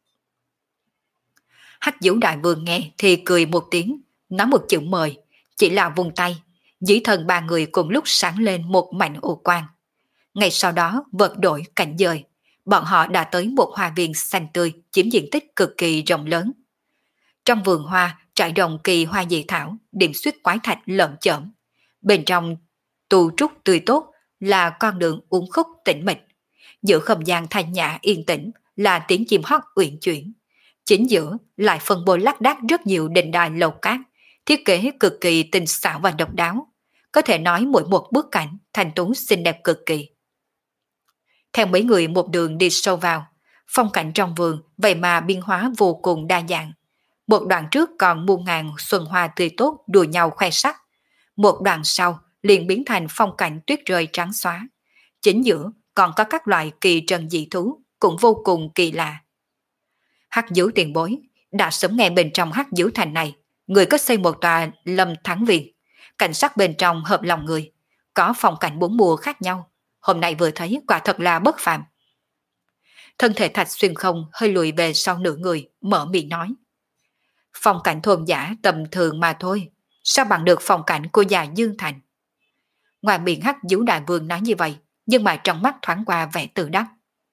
Hắc Vũ Đại Vương nghe thì cười một tiếng, nói một chữ mời, chỉ là vung tay, dưới thân ba người cùng lúc sáng lên một mảnh ô quang. Ngay sau đó vượt đổi cảnh dời, bọn họ đã tới một hoa viên xanh tươi chiếm diện tích cực kỳ rộng lớn. Trong vườn hoa trải rộng kỳ hoa dị thảo, điểm xuyết quái thạch lợm chởm. Bên trong tu trúc tươi tốt là con đường uốn khúc tĩnh mịch. Giữa không gian thanh nhã yên tĩnh là tiếng chim hót uyển chuyển. Chính giữa lại phân bố lác đác rất nhiều đình đài lầu cát, thiết kế cực kỳ tinh xảo và độc đáo. Có thể nói mỗi một bức cảnh thanh tú xinh đẹp cực kỳ. Theo mấy người một đường đi sâu vào, phong cảnh trong vườn vậy mà biên hóa vô cùng đa dạng. Một đoạn trước còn muôn ngàn xuân hoa tươi tốt đùa nhau khoe sắc. Một đoạn sau liền biến thành phong cảnh tuyết rơi trắng xóa. Chính giữa còn có các loại kỳ trần dị thú cũng vô cùng kỳ lạ. Hắc Vũ tiền bối đã sớm nghe bên trong Hắc Vũ thành này, người có xây một tòa Lâm Thắng Viện, cảnh sắc bên trong hợp lòng người, có phong cảnh bốn mùa khác nhau. Hôm nay vừa thấy quả thật là bất phàm. Thân thể Thạch Xuyên Không hơi lùi về sau nửa người, mở miệng nói: phong cảnh thôn giả tầm thường mà thôi, sao bằng được phong cảnh của già Dương Thành. Ngoài miệng Hắc Vũ đại vương nói như vậy, nhưng mà trong mắt thoáng qua vẻ tự đắc.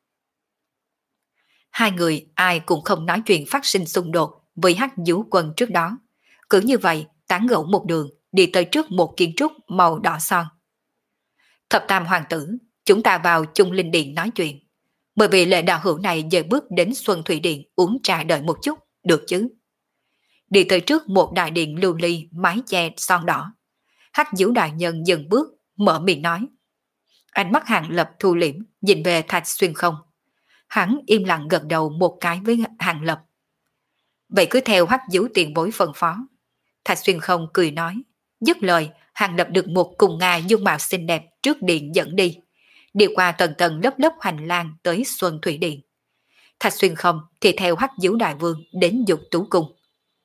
Hai người ai cũng không nói chuyện phát sinh xung đột với Hắc Vũ quân trước đó. Cứ như vậy tán gẫu một đường đi tới trước một kiến trúc màu đỏ son. Thập tam hoàng tử, chúng ta vào Chung Linh Điện nói chuyện. Bởi vì lệ đạo hữu này dời bước đến Xuân Thủy Điện uống trà đợi một chút, được chứ? Đi tới trước một đại điện lưu ly mái che son đỏ. Hắc Vũ đại nhân dừng bước, mở miệng nói. Ánh mắt Hàng Lập thu liễm, nhìn về Thạch Xuyên Không. Hắn im lặng gật đầu một cái với Hàng Lập. Vậy cứ theo Hắc Vũ tiền bối phân phó. Thạch Xuyên Không cười nói. Dứt lời, Hàng Lập được một cùng Nga dung mạo xinh đẹp trước điện dẫn đi. Đi qua tầng tầng lớp lớp hành lang tới Xuân Thủy Điện. Thạch Xuyên Không thì theo Hắc Vũ đại vương đến Dục Tú Cung.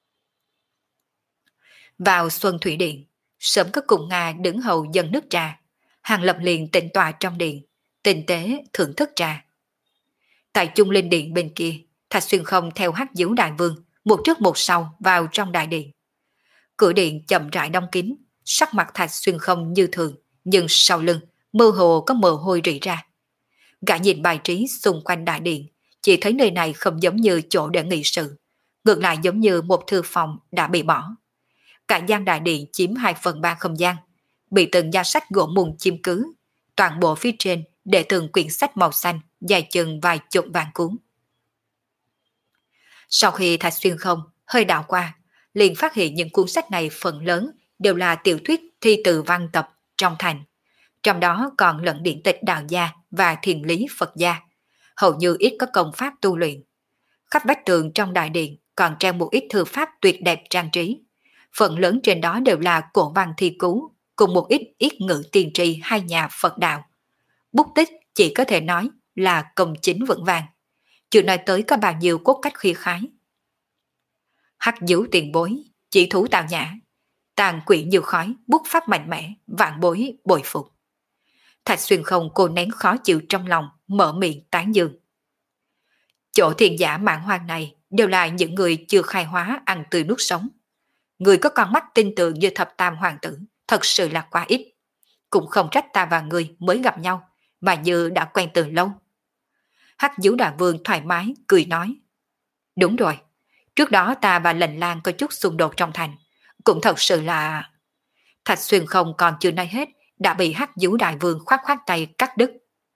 Vào Xuân Thủy Điện, sớm có cùng Nga đứng hầu dâng nước trà. Hàng Lập liền tịnh tọa trong điện, tinh tế thưởng thức trà. Tại Chung Linh Điện bên kia, Thạch Xuyên Không theo Hắc Vũ đại vương một trước một sau vào trong đại điện. Cửa điện chậm rãi đóng kín, sắc mặt Thạch Xuyên Không như thường, nhưng sau lưng mơ hồ có mồ hôi rỉ ra. Gã nhìn bài trí xung quanh đại điện, chỉ thấy nơi này không giống như chỗ để nghị sự, ngược lại giống như một thư phòng đã bị bỏ. Cả gian đại điện chiếm hai phần ba không gian, bị từng giá sách gỗ mùng chiếm cứ, toàn bộ phía trên để từng quyển sách màu xanh dài chừng vài chục vạn cuốn. Sau khi Thạch Xuyên Không hơi đảo qua, liền phát hiện những cuốn sách này phần lớn đều là tiểu thuyết thi từ văn tập trong thành, trong đó còn lẫn điển tịch đạo gia và thiền lý Phật gia, hầu như ít có công pháp tu luyện. Khắp vách tường trong đại điện còn treo một ít thư pháp tuyệt đẹp trang trí, phần lớn trên đó đều là cổ văn thi cứu cùng một ít ít ngữ tiên tri hai nhà Phật đạo. Bút tích chỉ có thể nói là công chính vững vàng, chưa nói tới có bao nhiêu cốt cách khí khái. Hắc Vũ tiền bối, chỉ thủ tào nhã, tàn quỷ như khói, bút pháp mạnh mẽ, vạn bối bồi phục. Thạch Xuyên Không cô nén khó chịu trong lòng, mở miệng tán dương. Chỗ thiền giả mạn hoang này đều là những người chưa khai hóa ăn tươi nuốt sống. Người có con mắt tin tưởng như thập tam hoàng tử, thật sự là quá ít. Cũng không trách ta và người mới gặp nhau, mà như đã quen từ lâu. Hắc Vũ đại vương thoải mái, cười nói. Đúng rồi, trước đó ta và Lệnh Lang có chút xung đột trong thành, cũng thật sự là... Thạch Xuyên Không còn chưa nói hết, đã bị Hắc Vũ đại vương khoát khoát tay cắt đứt.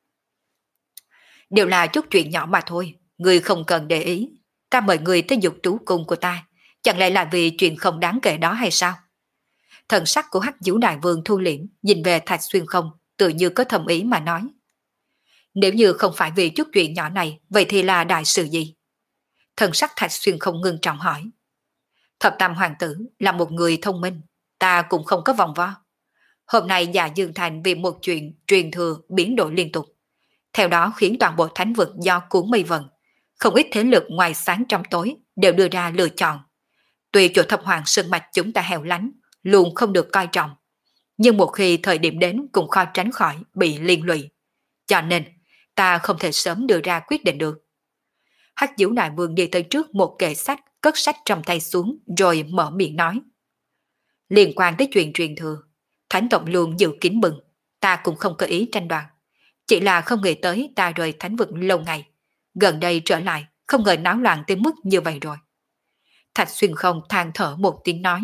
Đều là chút chuyện nhỏ mà thôi, người không cần để ý. Ta mời người tới Dục Tú Cung của ta, chẳng lẽ là vì chuyện không đáng kể đó hay sao? Thần sắc của Hắc Vũ đại vương thu liễm, nhìn về Thạch Xuyên Không, tự như có thầm ý mà nói. Nếu như không phải vì chút chuyện nhỏ này, vậy thì là đại sự gì? Thần sắc Thạch Xuyên Không ngưng trọng hỏi. Thập tam hoàng tử là một người thông minh, ta cũng không có vòng vo. Hôm nay Dạ Dương Thành vì một chuyện truyền thừa biến đổi liên tục, theo đó khiến toàn bộ thánh vực do cuốn mây vần, không ít thế lực ngoài sáng trong tối đều đưa ra lựa chọn. Tuy chỗ thập hoàng sơn mạch chúng ta hẻo lánh, luôn không được coi trọng, nhưng một khi thời điểm đến cũng khó tránh khỏi bị liên lụy. Cho nên, ta không thể sớm đưa ra quyết định được. Hắc Vũ đại vương đi tới trước một kệ sách, cất sách trong tay xuống rồi mở miệng nói. Liên quan tới chuyện truyền thừa, Thánh tộc luôn giữ kín bừng, ta cũng không có ý tranh đoạt. Chỉ là không nghĩ tới ta rời thánh vực lâu ngày, gần đây trở lại không ngờ náo loạn tới mức như vậy rồi. Thạch Xuyên Không than thở một tiếng nói.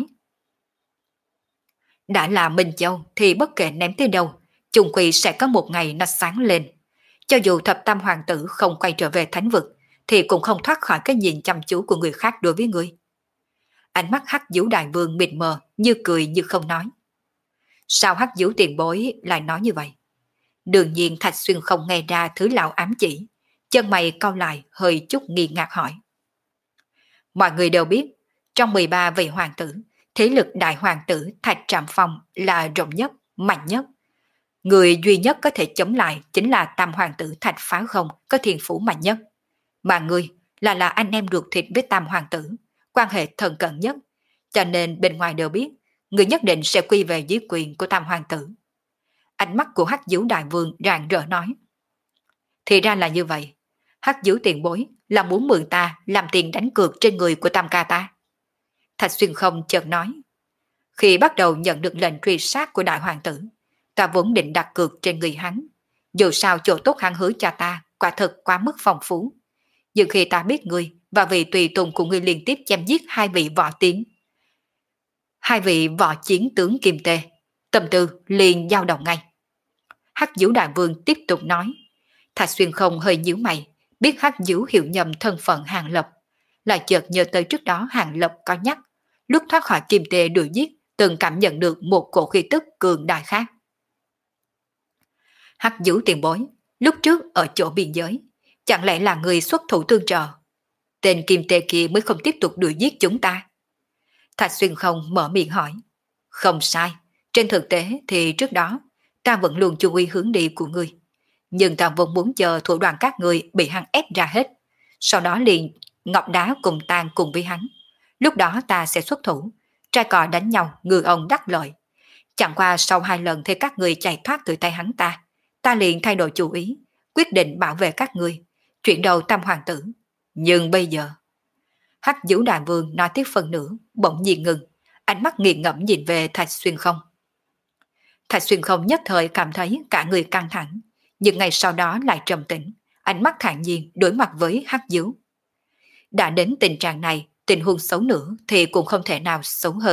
Đã là Minh Châu thì bất kể ném tới đâu, chung quy sẽ có một ngày nó sáng lên. Cho dù thập tam hoàng tử không quay trở về thánh vực, thì cũng không thoát khỏi cái nhìn chăm chú của người khác đối với ngươi. Ánh mắt Hắc Vũ đại vương mịt mờ, như cười như không nói. Sao Hắc Vũ tiền bối lại nói như vậy? Đương nhiên Thạch Xuyên không nghe ra thứ lão ám chỉ, chân mày cau lại hơi chút nghi ngạc hỏi. Mọi người đều biết, trong mười ba vị hoàng tử, thế lực đại hoàng tử Thạch Trạm Phong là rộng nhất, mạnh nhất. Người duy nhất có thể chống lại chính là tam hoàng tử Thạch Phá Không có thiên phủ mạnh nhất. Mà người là là anh em ruột thịt với tam hoàng tử, quan hệ thân cận nhất, cho nên bên ngoài đều biết, người nhất định sẽ quy về dưới quyền của tam hoàng tử. Ánh mắt của Hắc Vũ đại vương rạng rỡ nói. Thì ra là như vậy, Hắc Vũ tiền bối là muốn mượn ta làm tiền đánh cược trên người của tam ca ta. Thạch Xuyên Không chợt nói. Khi bắt đầu nhận được lệnh truy sát của đại hoàng tử, ta vốn định đặt cược trên người hắn. Dù sao chỗ tốt hắn hứa cho ta quả thực quá mức phong phú. Nhưng khi ta biết ngươi và vị tùy tùng của ngươi liên tiếp chém giết hai vị võ tiến, hai vị võ chiến tướng Kim Tê, tâm tư liền dao động ngay. Hắc Vũ đại vương tiếp tục nói. Thạch Xuyên Không hơi nhíu mày, biết Hắc Vũ hiểu nhầm thân phận Hàng Lập, lại chợt nhớ tới trước đó Hàng Lập có nhắc, lúc thoát khỏi Kim Tê đuổi giết, từng cảm nhận được một cổ khí tức cường đại khác. Hắc Vũ tiền bối, lúc trước ở chỗ biên giới, chẳng lẽ là người xuất thủ tương trợ? Tên Kim Tê kia mới không tiếp tục đuổi giết chúng ta. Thạch Xuyên Không mở miệng hỏi. Không sai, trên thực tế thì trước đó, ta vẫn luôn chú ý hướng đi của ngươi. Nhưng ta vẫn muốn chờ thủ đoạn các người bị hắn ép ra hết. Sau đó liền ngọc đá cùng tan cùng với hắn. Lúc đó ta sẽ xuất thủ, trai cò đánh nhau, ngư ông đắc lợi. Chẳng qua sau hai lần thấy các người chạy thoát từ tay hắn ta, ta liền thay đổi chủ ý, quyết định bảo vệ các người, chuyển đầu tam hoàng tử. Nhưng bây giờ... Hắc Vũ đại vương nói tiếp phần nữa, bỗng nhiên ngừng, ánh mắt nghiền ngẫm nhìn về Thạch Xuyên Không. Thạch Xuyên Không nhất thời cảm thấy cả người căng thẳng, nhưng ngày sau đó lại trầm tĩnh, ánh mắt thản nhiên đối mặt với Hắc Vũ. Đã đến tình trạng này, tình huống xấu nữa thì cũng không thể nào xấu hơn.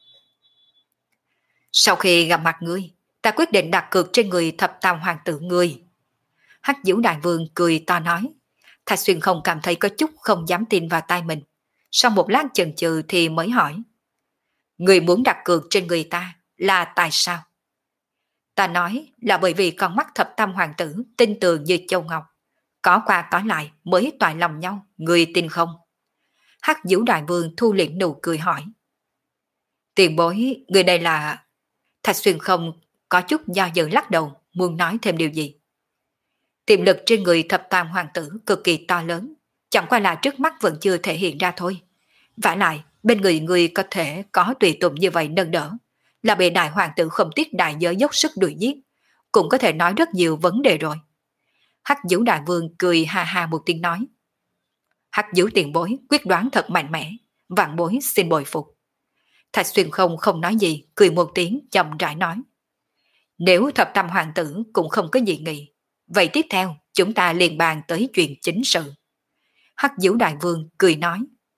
Sau khi gặp mặt ngươi, ta quyết định đặt cược trên người thập tam hoàng tử ngươi. Hắc Vũ đại vương cười to nói. Thạch Xuyên Không cảm thấy có chút không dám tin vào tai mình. Sau một lát chần chừ thì mới hỏi. Người muốn đặt cược trên người ta là tại sao? Ta nói là bởi vì con mắt thập tam hoàng tử tin tưởng như châu ngọc. Có qua có lại mới toại lòng nhau, người tin không? Hắc Vũ đại vương thu liễm nụ cười hỏi. Tiền bối, người đây là... Thạch Xuyên Không có chút do dự lắc đầu, muốn nói thêm điều gì. Tiềm lực trên người thập tam hoàng tử cực kỳ to lớn, chẳng qua là trước mắt vẫn chưa thể hiện ra thôi. Vả lại, bên người người có thể có tùy tùng như vậy nâng đỡ, là bị đại hoàng tử không tiếc đại giới dốc sức đuổi giết, cũng có thể nói rất nhiều vấn đề rồi. Hắc Vũ đại vương cười ha ha một tiếng nói. Hắc Vũ tiền bối quyết đoán thật mạnh mẽ, vạn bối xin bồi phục. Thạch Xuyên Không không nói gì, cười một tiếng chậm rãi nói. Nếu thập tam hoàng tử cũng không có gì nghị, vậy tiếp theo chúng ta liền bàn tới chuyện chính sự. Hắc Vũ đại vương cười nói.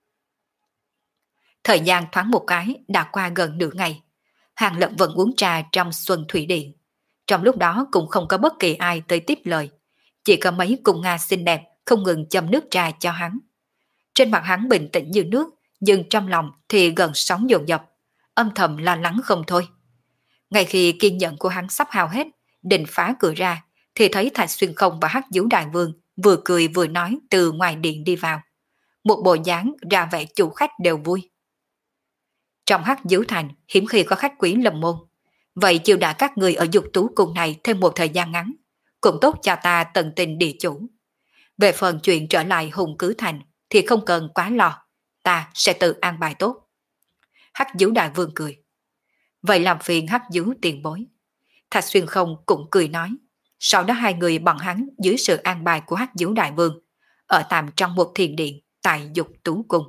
Thời gian thoáng một cái đã qua gần nửa ngày. Hàng Lập vẫn uống trà trong Xuân Thủy Điện. Trong lúc đó cũng không có bất kỳ ai tới tiếp lời. Chỉ có mấy cung Nga xinh đẹp không ngừng châm nước trà cho hắn. Trên mặt hắn bình tĩnh như nước, nhưng trong lòng thì gần sóng dồn dập, âm thầm lo lắng không thôi. Ngay khi kiên nhẫn của hắn sắp hao hết, định phá cửa ra, thì thấy Thạch Xuyên Không và Hắc Vũ đại vương vừa cười vừa nói từ ngoài điện đi vào. Một bộ dáng ra vẻ chủ khách đều vui. Trong Hắc Vũ thành hiếm khi có khách quý lầm môn, vậy chiêu đãi các người ở Dục Tú cung này thêm một thời gian ngắn, cũng tốt cho ta tận tình địa chủ. Về phần chuyện trở lại Hùng Cứ thành thì không cần quá lo, ta sẽ tự an bài tốt. Hắc Vũ đại vương cười. Vậy làm phiền Hắc Vũ tiền bối. Thạch Xuyên Không cũng cười nói. Sau đó hai người bọn hắn dưới sự an bài của Hắc Vũ đại vương, ở tạm trong một thiền điện tại Dục Tú cung.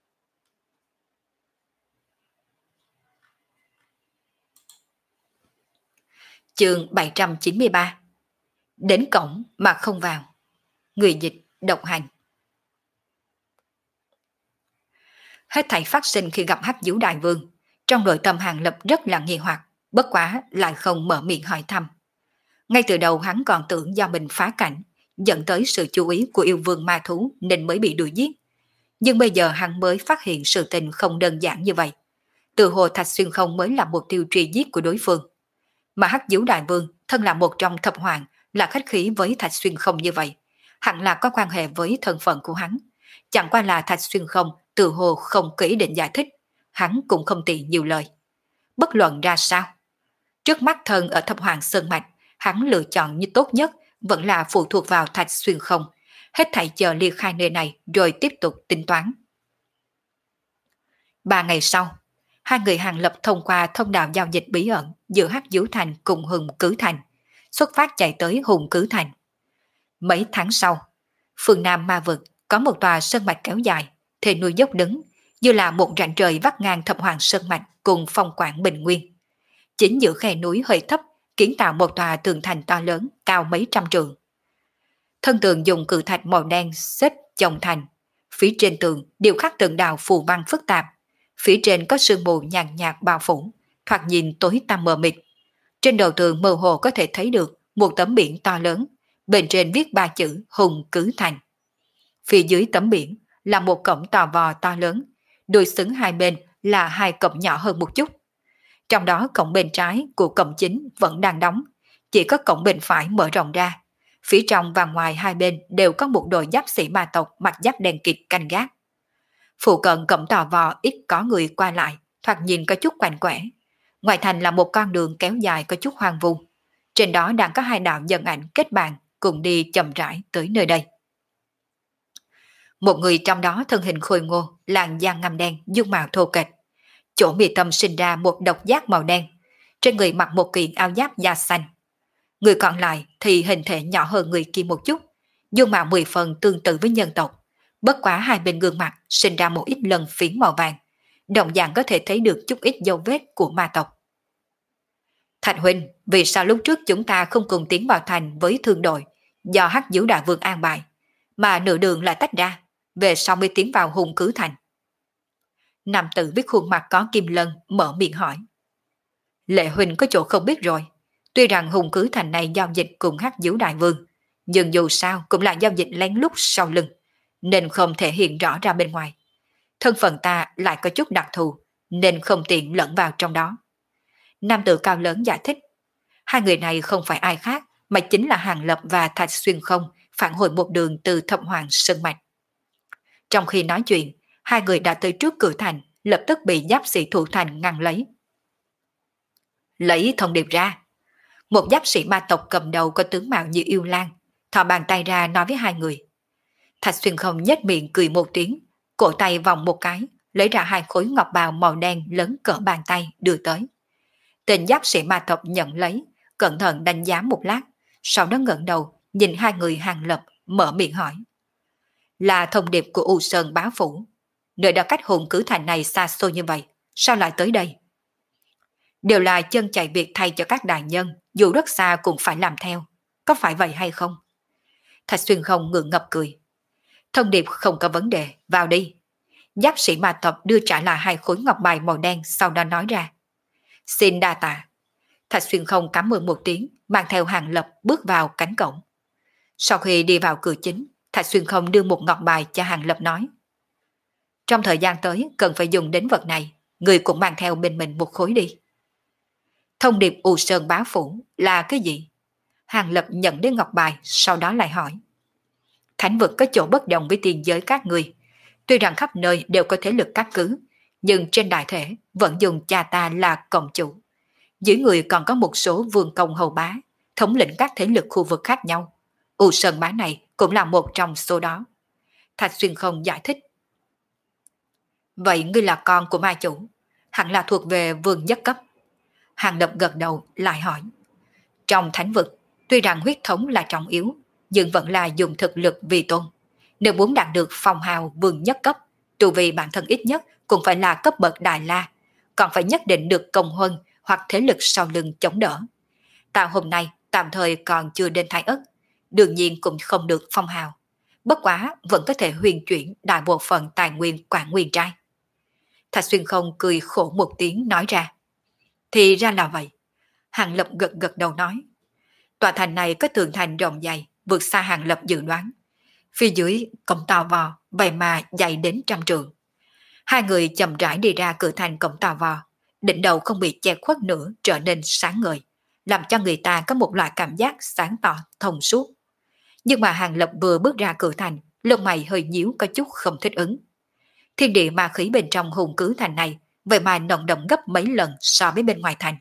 Chương bảy trăm chín mươi ba. Đến cổng mà không vào. Người dịch độc hành. Hết thảy phát sinh khi gặp Hắc Vũ đại vương, trong nội tâm Hàng Lập rất là nghi hoặc, bất quá lại không mở miệng hỏi thăm. Ngay từ đầu hắn còn tưởng do mình phá cảnh, dẫn tới sự chú ý của yêu vương ma thú nên mới bị đuổi giết. Nhưng bây giờ hắn mới phát hiện sự tình không đơn giản như vậy. Từ hồ Thạch Xuyên Không mới là mục tiêu truy giết của đối phương. mà Hắc Diếu Đại Vương thân là một trong thập hoàng, là khách khí với Thạch Xuyên Không như vậy, hẳn là có quan hệ với thân phận của hắn. Chẳng qua là Thạch Xuyên Không tự hồ không kỹ định giải thích, hắn cũng không tiện nhiều lời. Bất luận ra sao, trước mắt thân ở thập hoàng sơn mạch, hắn lựa chọn như tốt nhất vẫn là phụ thuộc vào Thạch Xuyên Không, hết thảy chờ ly khai nơi này rồi tiếp tục tính toán. Ba ngày sau, hai người Hàng Lập thông qua thông đạo giao dịch bí ẩn giữa Hắc Diếu Thành cùng Hùng Cứ Thành, xuất phát chạy tới Hùng Cứ Thành. Mấy tháng sau, phương Nam Ma Vực có một tòa sơn mạch kéo dài, thề núi dốc đứng, như là một rãnh trời vắt ngang thập hoàng sơn mạch cùng phong quảng bình nguyên. Chính giữa khe núi hơi thấp, kiến tạo một tòa tường thành to lớn, cao mấy trăm trượng. Thân tường dùng cự thạch màu đen xếp chồng thành, phía trên tường điêu khắc tượng đào phù văn phức tạp, phía trên có sương mù nhàn nhạt bao phủ, thoạt nhìn tối tăm mờ mịt. Trên đầu tường mơ hồ có thể thấy được một tấm biển to lớn, bên trên viết ba chữ Hùng Cứ Thành. Phía dưới tấm biển là một cổng tò vò to lớn, đuôi xứng hai bên là hai cổng nhỏ hơn một chút. Trong đó cổng bên trái của cổng chính vẫn đang đóng, chỉ có cổng bên phải mở rộng ra. Phía trong và ngoài hai bên đều có một đội giáp sĩ ma tộc mặc giáp đen kịt canh gác. Phụ cận cổng tò vò ít có người qua lại, thoạt nhìn có chút quạnh quẽ. Ngoài thành là một con đường kéo dài có chút hoang vu. Trên đó đang có hai đạo nhân ảnh kết bàn cùng đi chậm rãi tới nơi đây. Một người trong đó thân hình khôi ngô, làn da ngăm đen, dung mạo thô kệch. Chỗ mi tâm sinh ra một độc giác màu đen, trên người mặc một kiện áo giáp da xanh. Người còn lại thì hình thể nhỏ hơn người kia một chút, dung mạo mười phần tương tự với nhân tộc. Bất quá hai bên gương mặt sinh ra một ít lân phiến màu vàng, đồng dạng có thể thấy được chút ít dấu vết của ma tộc. Thạch huynh, vì sao lúc trước chúng ta không cùng tiến vào thành với thương đội do Hắc Diếu Đại Vương an bài, mà nửa đường lại tách ra, về sau mới tiến vào Hùng Cứ Thành? Nam tử với khuôn mặt có kim lân mở miệng hỏi. Lệ huynh có chỗ không biết rồi, tuy rằng Hùng Cứ Thành này giao dịch cùng Hắc Diếu Đại Vương, nhưng dù sao cũng là giao dịch lén lút sau lưng, nên không thể hiện rõ ra bên ngoài. Thân phận ta lại có chút đặc thù, nên không tiện lẫn vào trong đó. Nam tử cao lớn giải thích. Hai người này không phải ai khác, mà chính là Hàng Lập và Thạch Xuyên Không phản hồi một đường từ Thập Hoàng Sơn Mạch. Trong khi nói chuyện, hai người đã tới trước cửa thành, lập tức bị giáp sĩ thủ thành ngăn lấy. Lấy thông điệp ra. Một giáp sĩ ma tộc cầm đầu có tướng mạo như yêu lang, thò bàn tay ra nói với hai người. Thạch Xuyên Không nhếch miệng cười một tiếng, cổ tay vòng một cái, lấy ra hai khối ngọc bào màu đen lớn cỡ bàn tay đưa tới. Tên giáp sĩ ma tộc nhận lấy, cẩn thận đánh giá một lát, sau đó ngẩng đầu nhìn hai người Hàng Lập, mở miệng hỏi. Là thông điệp của U Sơn Bá Phủ. Nơi đã cách Hùng Cứ Thành này xa xôi như vậy, sao lại tới đây? Đều là chân chạy việc thay cho các đại nhân, dù rất xa cũng phải làm theo. Có phải vậy hay không? Thạch Xuyên Không ngượng ngập cười. Thông điệp không có vấn đề, vào đi. Giáp sĩ ma tộc đưa trả lại hai khối ngọc bài màu đen, sau đó nói ra. Xin đa tạ. Thạch Xuyên Không cảm ơn một tiếng, mang theo Hàng Lập bước vào cánh cổng. Sau khi đi vào cửa chính, Thạch Xuyên Không đưa một ngọc bài cho Hàng Lập nói. Trong thời gian tới cần phải dùng đến vật này, người cũng mang theo bên mình một khối đi. Thông điệp U Sơn Bá Phủ là cái gì? Hàng Lập nhận đến ngọc bài, sau đó lại hỏi. Thánh vực có chỗ bất đồng với tiền giới các người. Tuy rằng khắp nơi đều có thế lực cát cứ, nhưng trên đại thể vẫn dùng cha ta là cộng chủ. Dưới người còn có một số vương công hầu bá, thống lĩnh các thế lực khu vực khác nhau. U Sơn Bá này cũng là một trong số đó. Thạch Xuyên Không giải thích. Vậy ngươi là con của ma chủ, hẳn là thuộc về vương nhất cấp. Hàng Lập gật đầu lại hỏi. Trong thánh vực, tuy rằng huyết thống là trọng yếu, nhưng vẫn là dùng thực lực vì tôn. Nếu muốn đạt được phong hào vương nhất cấp, tu vì bản thân ít nhất cũng phải là cấp bậc Đại La, còn phải nhất định được công huân hoặc thế lực sau lưng chống đỡ. Tao hôm nay tạm thời còn chưa đến thái ất, đương nhiên cũng không được phong hào. Bất quá vẫn có thể huyền chuyển đại bộ phận tài nguyên Quảng Nguyên Trai. Thạch Xuyên Không cười khổ một tiếng nói ra. Thì ra là vậy. Hàng Lập gật gật đầu nói. Tòa thành này có tường thành rộng dày, vượt xa Hàng Lập dự đoán. Phía dưới cổng tò vò, vậy mà dày đến trăm trượng. Hai người chậm rãi đi ra cửa thành cổng tò vò, đỉnh đầu không bị che khuất nữa trở nên sáng ngời, làm cho người ta có một loại cảm giác sáng tỏ, thông suốt. Nhưng mà Hàng Lập vừa bước ra cửa thành, lông mày hơi nhíu có chút không thích ứng. Thiên địa ma khí bên trong hùng cứ thành này, vậy mà nồng đậm gấp mấy lần so với bên ngoài thành.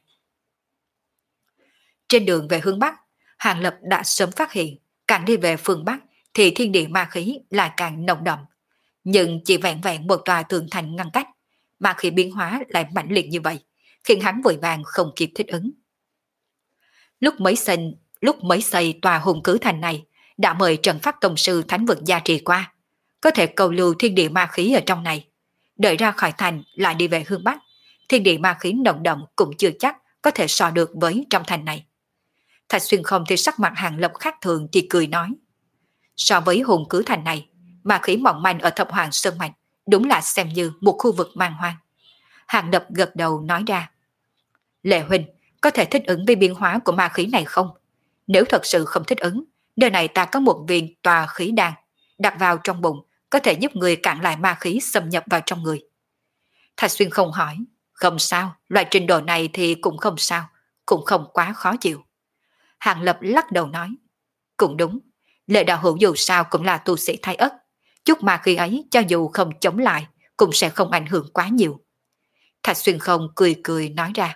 Trên đường về hướng Bắc, Hàng Lập đã sớm phát hiện, càng đi về phương Bắc thì thiên địa ma khí lại càng nồng đậm. Nhưng chỉ vẹn vẹn một tòa tường thành ngăn cách, mà khi biến hóa lại mạnh liệt như vậy, khiến hắn vội vàng không kịp thích ứng. Lúc mới xây, lúc mới xây tòa hùng cứ thành này, đã mời Trần Phát Tông Sư Thánh Vực gia trì qua, có thể cầu lưu thiên địa ma khí ở trong này. Đợi ra khỏi thành lại đi về hướng Bắc, thiên địa ma khí nồng đậm cũng chưa chắc có thể so được với trong thành này. Thạch Xuyên không thì sắc mặt Hàng Lập khác thường thì cười nói. So với hùng cứ thành này, ma khí mỏng manh ở Thập Hoàng Sơn Mạch đúng là xem như một khu vực man hoang. Hàng Lập gật đầu nói ra. Lệ huynh, có thể thích ứng với biến hóa của ma khí này không? Nếu thật sự không thích ứng, nơi này ta có một viên tòa khí đan, đặt vào trong bụng, có thể giúp người cản lại ma khí xâm nhập vào trong người. Thạch Xuyên không hỏi. Không sao, loại trình độ này thì cũng không sao, cũng không quá khó chịu. Hàng Lập lắc đầu nói. Cũng đúng, Lệ đạo hữu dù sao cũng là tu sĩ thái ất, chút ma khí ấy cho dù không chống lại, cũng sẽ không ảnh hưởng quá nhiều. Thạch Xuyên không cười cười nói ra.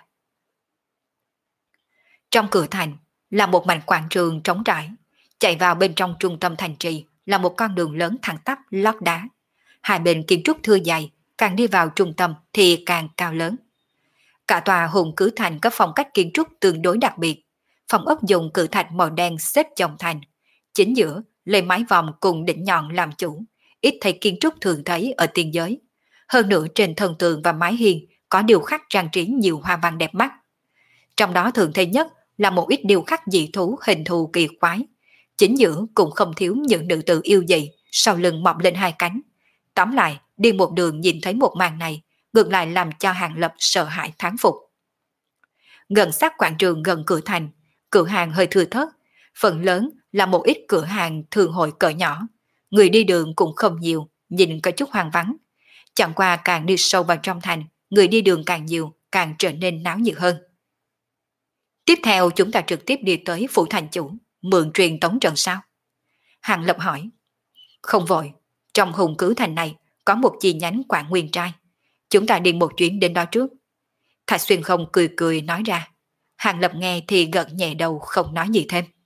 Trong cửa thành là một mảnh quảng trường trống trải, chạy vào bên trong trung tâm thành trì là một con đường lớn thẳng tắp lót đá. Hai bên kiến trúc thưa dày, càng đi vào trung tâm thì càng cao lớn. Cả tòa hùng cứ thành có phong cách kiến trúc tương đối đặc biệt. Phòng ốc dùng cự thạch màu đen xếp chồng thành. Chính giữa lấy mái vòm cùng đỉnh nhọn làm chủ, ít thấy kiến trúc thường thấy ở tiên giới. Hơn nữa trên thân tường và mái hiên có điêu khắc trang trí nhiều hoa văn đẹp mắt. Trong đó thường thấy nhất là một ít điêu khắc dị thú hình thù kỳ quái. Chính giữa cũng không thiếu những nữ tử yêu dị, sau lưng mọc lên hai cánh. Tóm lại, đi một đường nhìn thấy một màn này, ngược lại làm cho Hàng Lập sợ hãi thán phục. Gần sát quảng trường gần cửa thành, cửa hàng hơi thưa thớt, phần lớn là một ít cửa hàng thường hội cỡ nhỏ. Người đi đường cũng không nhiều, nhìn có chút hoang vắng. Chẳng qua càng đi sâu vào trong thành, người đi đường càng nhiều, càng trở nên náo nhiệt hơn. Tiếp theo chúng ta trực tiếp đi tới phủ thành chủ, mượn truyền tống trận sao? Hàng Lập hỏi. Không vội, trong hùng cứ thành này có một chi nhánh Quảng Nguyên Trai. Chúng ta đi một chuyến đến đó trước. Thạch Xuyên không cười cười nói ra. Hàng Lập nghe thì gật nhẹ đầu không nói gì thêm.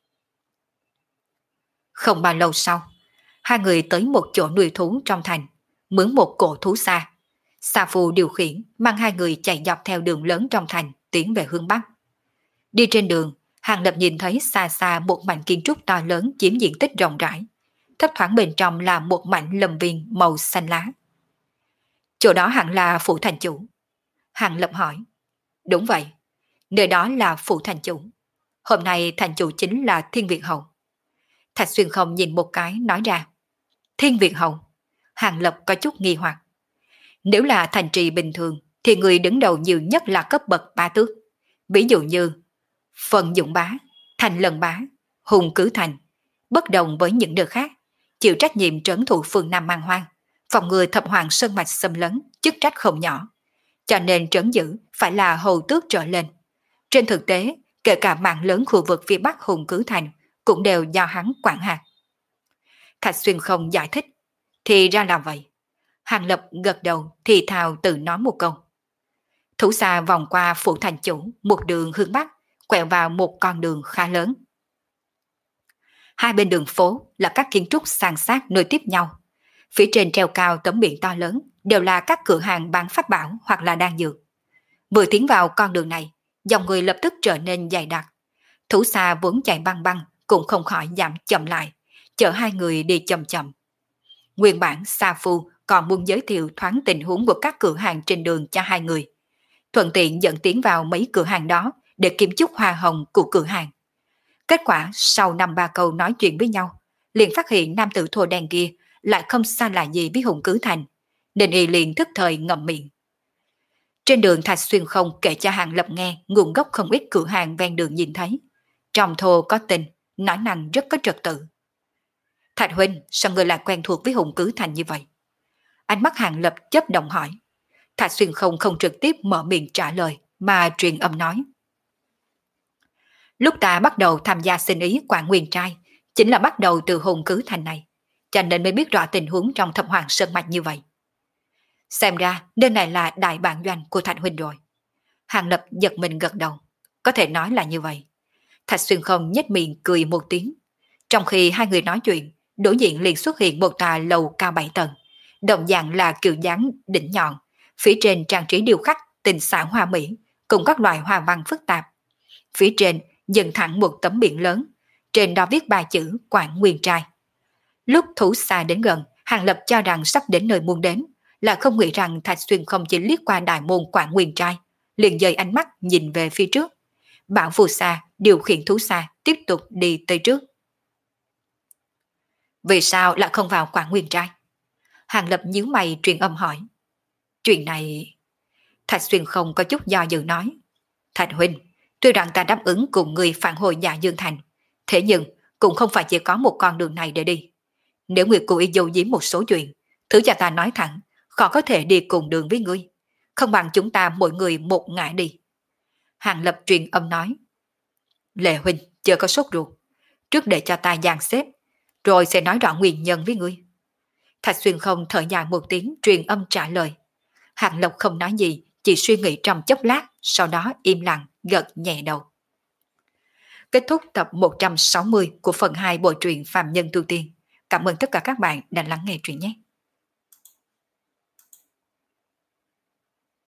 Không bao lâu sau, hai người tới một chỗ nuôi thú trong thành, mướn một cổ thú xa. Sa Phu điều khiển mang hai người chạy dọc theo đường lớn trong thành tiến về hướng Bắc. Đi trên đường, Hàng Lập nhìn thấy xa xa một mảnh kiến trúc to lớn chiếm diện tích rộng rãi. Thấp thoáng bên trong là một mảnh lâm viên màu xanh lá. Chỗ đó hẳn là phủ thành chủ. Hàng Lập hỏi. Đúng vậy, nơi đó là phủ thành chủ. Hôm nay thành chủ chính là Thiên Việt Hầu. Thạch Xuyên không nhìn một cái nói ra. Thiên Việt Hầu. Hàng Lập có chút nghi hoặc. Nếu là thành trì bình thường thì người đứng đầu nhiều nhất là cấp bậc bá tước. Ví dụ như Phần Dụng Bá, Thành Lần Bá, Hùng Cứ Thành. Bất đồng với những nơi khác, chịu trách nhiệm trấn thủ phương Nam Man Hoang, phòng ngừa Thập Hoàng Sơn Mạch xâm lấn, chức trách không nhỏ. Cho nên trấn giữ phải là hầu tước trở lên. Trên thực tế, kể cả mạng lớn khu vực phía Bắc Hùng Cứ Thành cũng đều do hắn quản hạt. Thạch Xuyên không giải thích. Thì ra là vậy. Hàng Lập gật đầu thì thào tự nói một câu. Thủ xa vòng qua phủ thành chủ, một đường hướng Bắc, quẹo vào một con đường khá lớn. Hai bên đường phố là các kiến trúc san sát nối tiếp nhau. Phía trên treo cao tấm biển to lớn đều là các cửa hàng bán pháp bảo hoặc là đan dược. Vừa tiến vào con đường này, dòng người lập tức trở nên dày đặc. Thủ xa vốn chạy băng băng cũng không khỏi giảm chậm lại, chở hai người đi chậm chậm. Nguyên bản Sa Phu còn muốn giới thiệu thoáng tình huống của các cửa hàng trên đường cho hai người. Thuận tiện dẫn tiến vào mấy cửa hàng đó để kiếm chút hoa hồng của cửa hàng. Kết quả sau năm ba câu nói chuyện với nhau, liền phát hiện nam tử thô đen kia lại không xa lạ gì với Hùng Cứ Thành, nên y liền thức thời ngậm miệng. Trên đường Thạch Xuyên không kể cho Hàng Lập nghe nguồn gốc không ít cửa hàng ven đường nhìn thấy. Trong thô có tình, nói năng rất có trật tự. Thạch huynh, sao người lại quen thuộc với Hùng Cứ Thành như vậy? Ánh mắt Hàng Lập chớp động hỏi. Thạch Xuyên không không trực tiếp mở miệng trả lời, mà truyền âm nói. Lúc ta bắt đầu tham gia xin ý Quảng Nguyên Trai, chính là bắt đầu từ hùng cứ thành này, cho nên mới biết rõ tình huống trong Thập Hoàng Sơn Mạch như vậy. Xem ra nơi này là đại bản doanh của Thạch huynh rồi. Hàng Lập giật mình gật đầu, có thể nói là như vậy. Thạch Xuyên Không nhếch miệng cười một tiếng. Trong khi hai người nói chuyện, đối diện liền xuất hiện một tòa lầu cao bảy tầng, đồng dạng là kiểu dáng đỉnh nhọn, phía trên trang trí điêu khắc tinh xảo hoa mỹ, cùng các loại hoa văn phức tạp. Phía trên dần thẳng một tấm biển lớn, trên đó viết ba chữ Quảng Nguyên Trai. Lúc thú xa đến gần, Hàng Lập cho rằng sắp đến nơi muốn đến, là không nghĩ rằng Thạch Xuyên Không chỉ liếc qua đại môn Quảng Nguyên Trai, liền dời ánh mắt nhìn về phía trước. Bảo phù sa điều khiển thú xa tiếp tục đi tới trước. Vì sao lại không vào Quảng Nguyên Trai? Hàng Lập nhíu mày truyền âm hỏi. Chuyện này... Thạch Xuyên Không có chút do dự nói. Thạch huynh, tuy rằng ta đáp ứng cùng người phản hồi Dạ Dương Thành, thế nhưng cũng không phải chỉ có một con đường này để đi. Nếu người cố ý giấu giếm một số chuyện, thứ cho ta nói thẳng, khó có thể đi cùng đường với ngươi. Không bằng chúng ta mỗi người một ngã đi. Hàng Lập truyền âm nói. Lệ huynh chưa có sốt ruột, trước để cho ta dàn xếp, rồi sẽ nói rõ nguyên nhân với ngươi. Thạch Xuyên Không thở dài một tiếng truyền âm trả lời. Hàng Lập không nói gì, chỉ suy nghĩ trong chốc lát, sau đó im lặng gật nhẹ đầu. Kết thúc tập một trăm sáu mươi của phần hai bộ truyện Phàm Nhân Tu Tiên. Cảm ơn tất cả các bạn đã lắng nghe truyện nhé.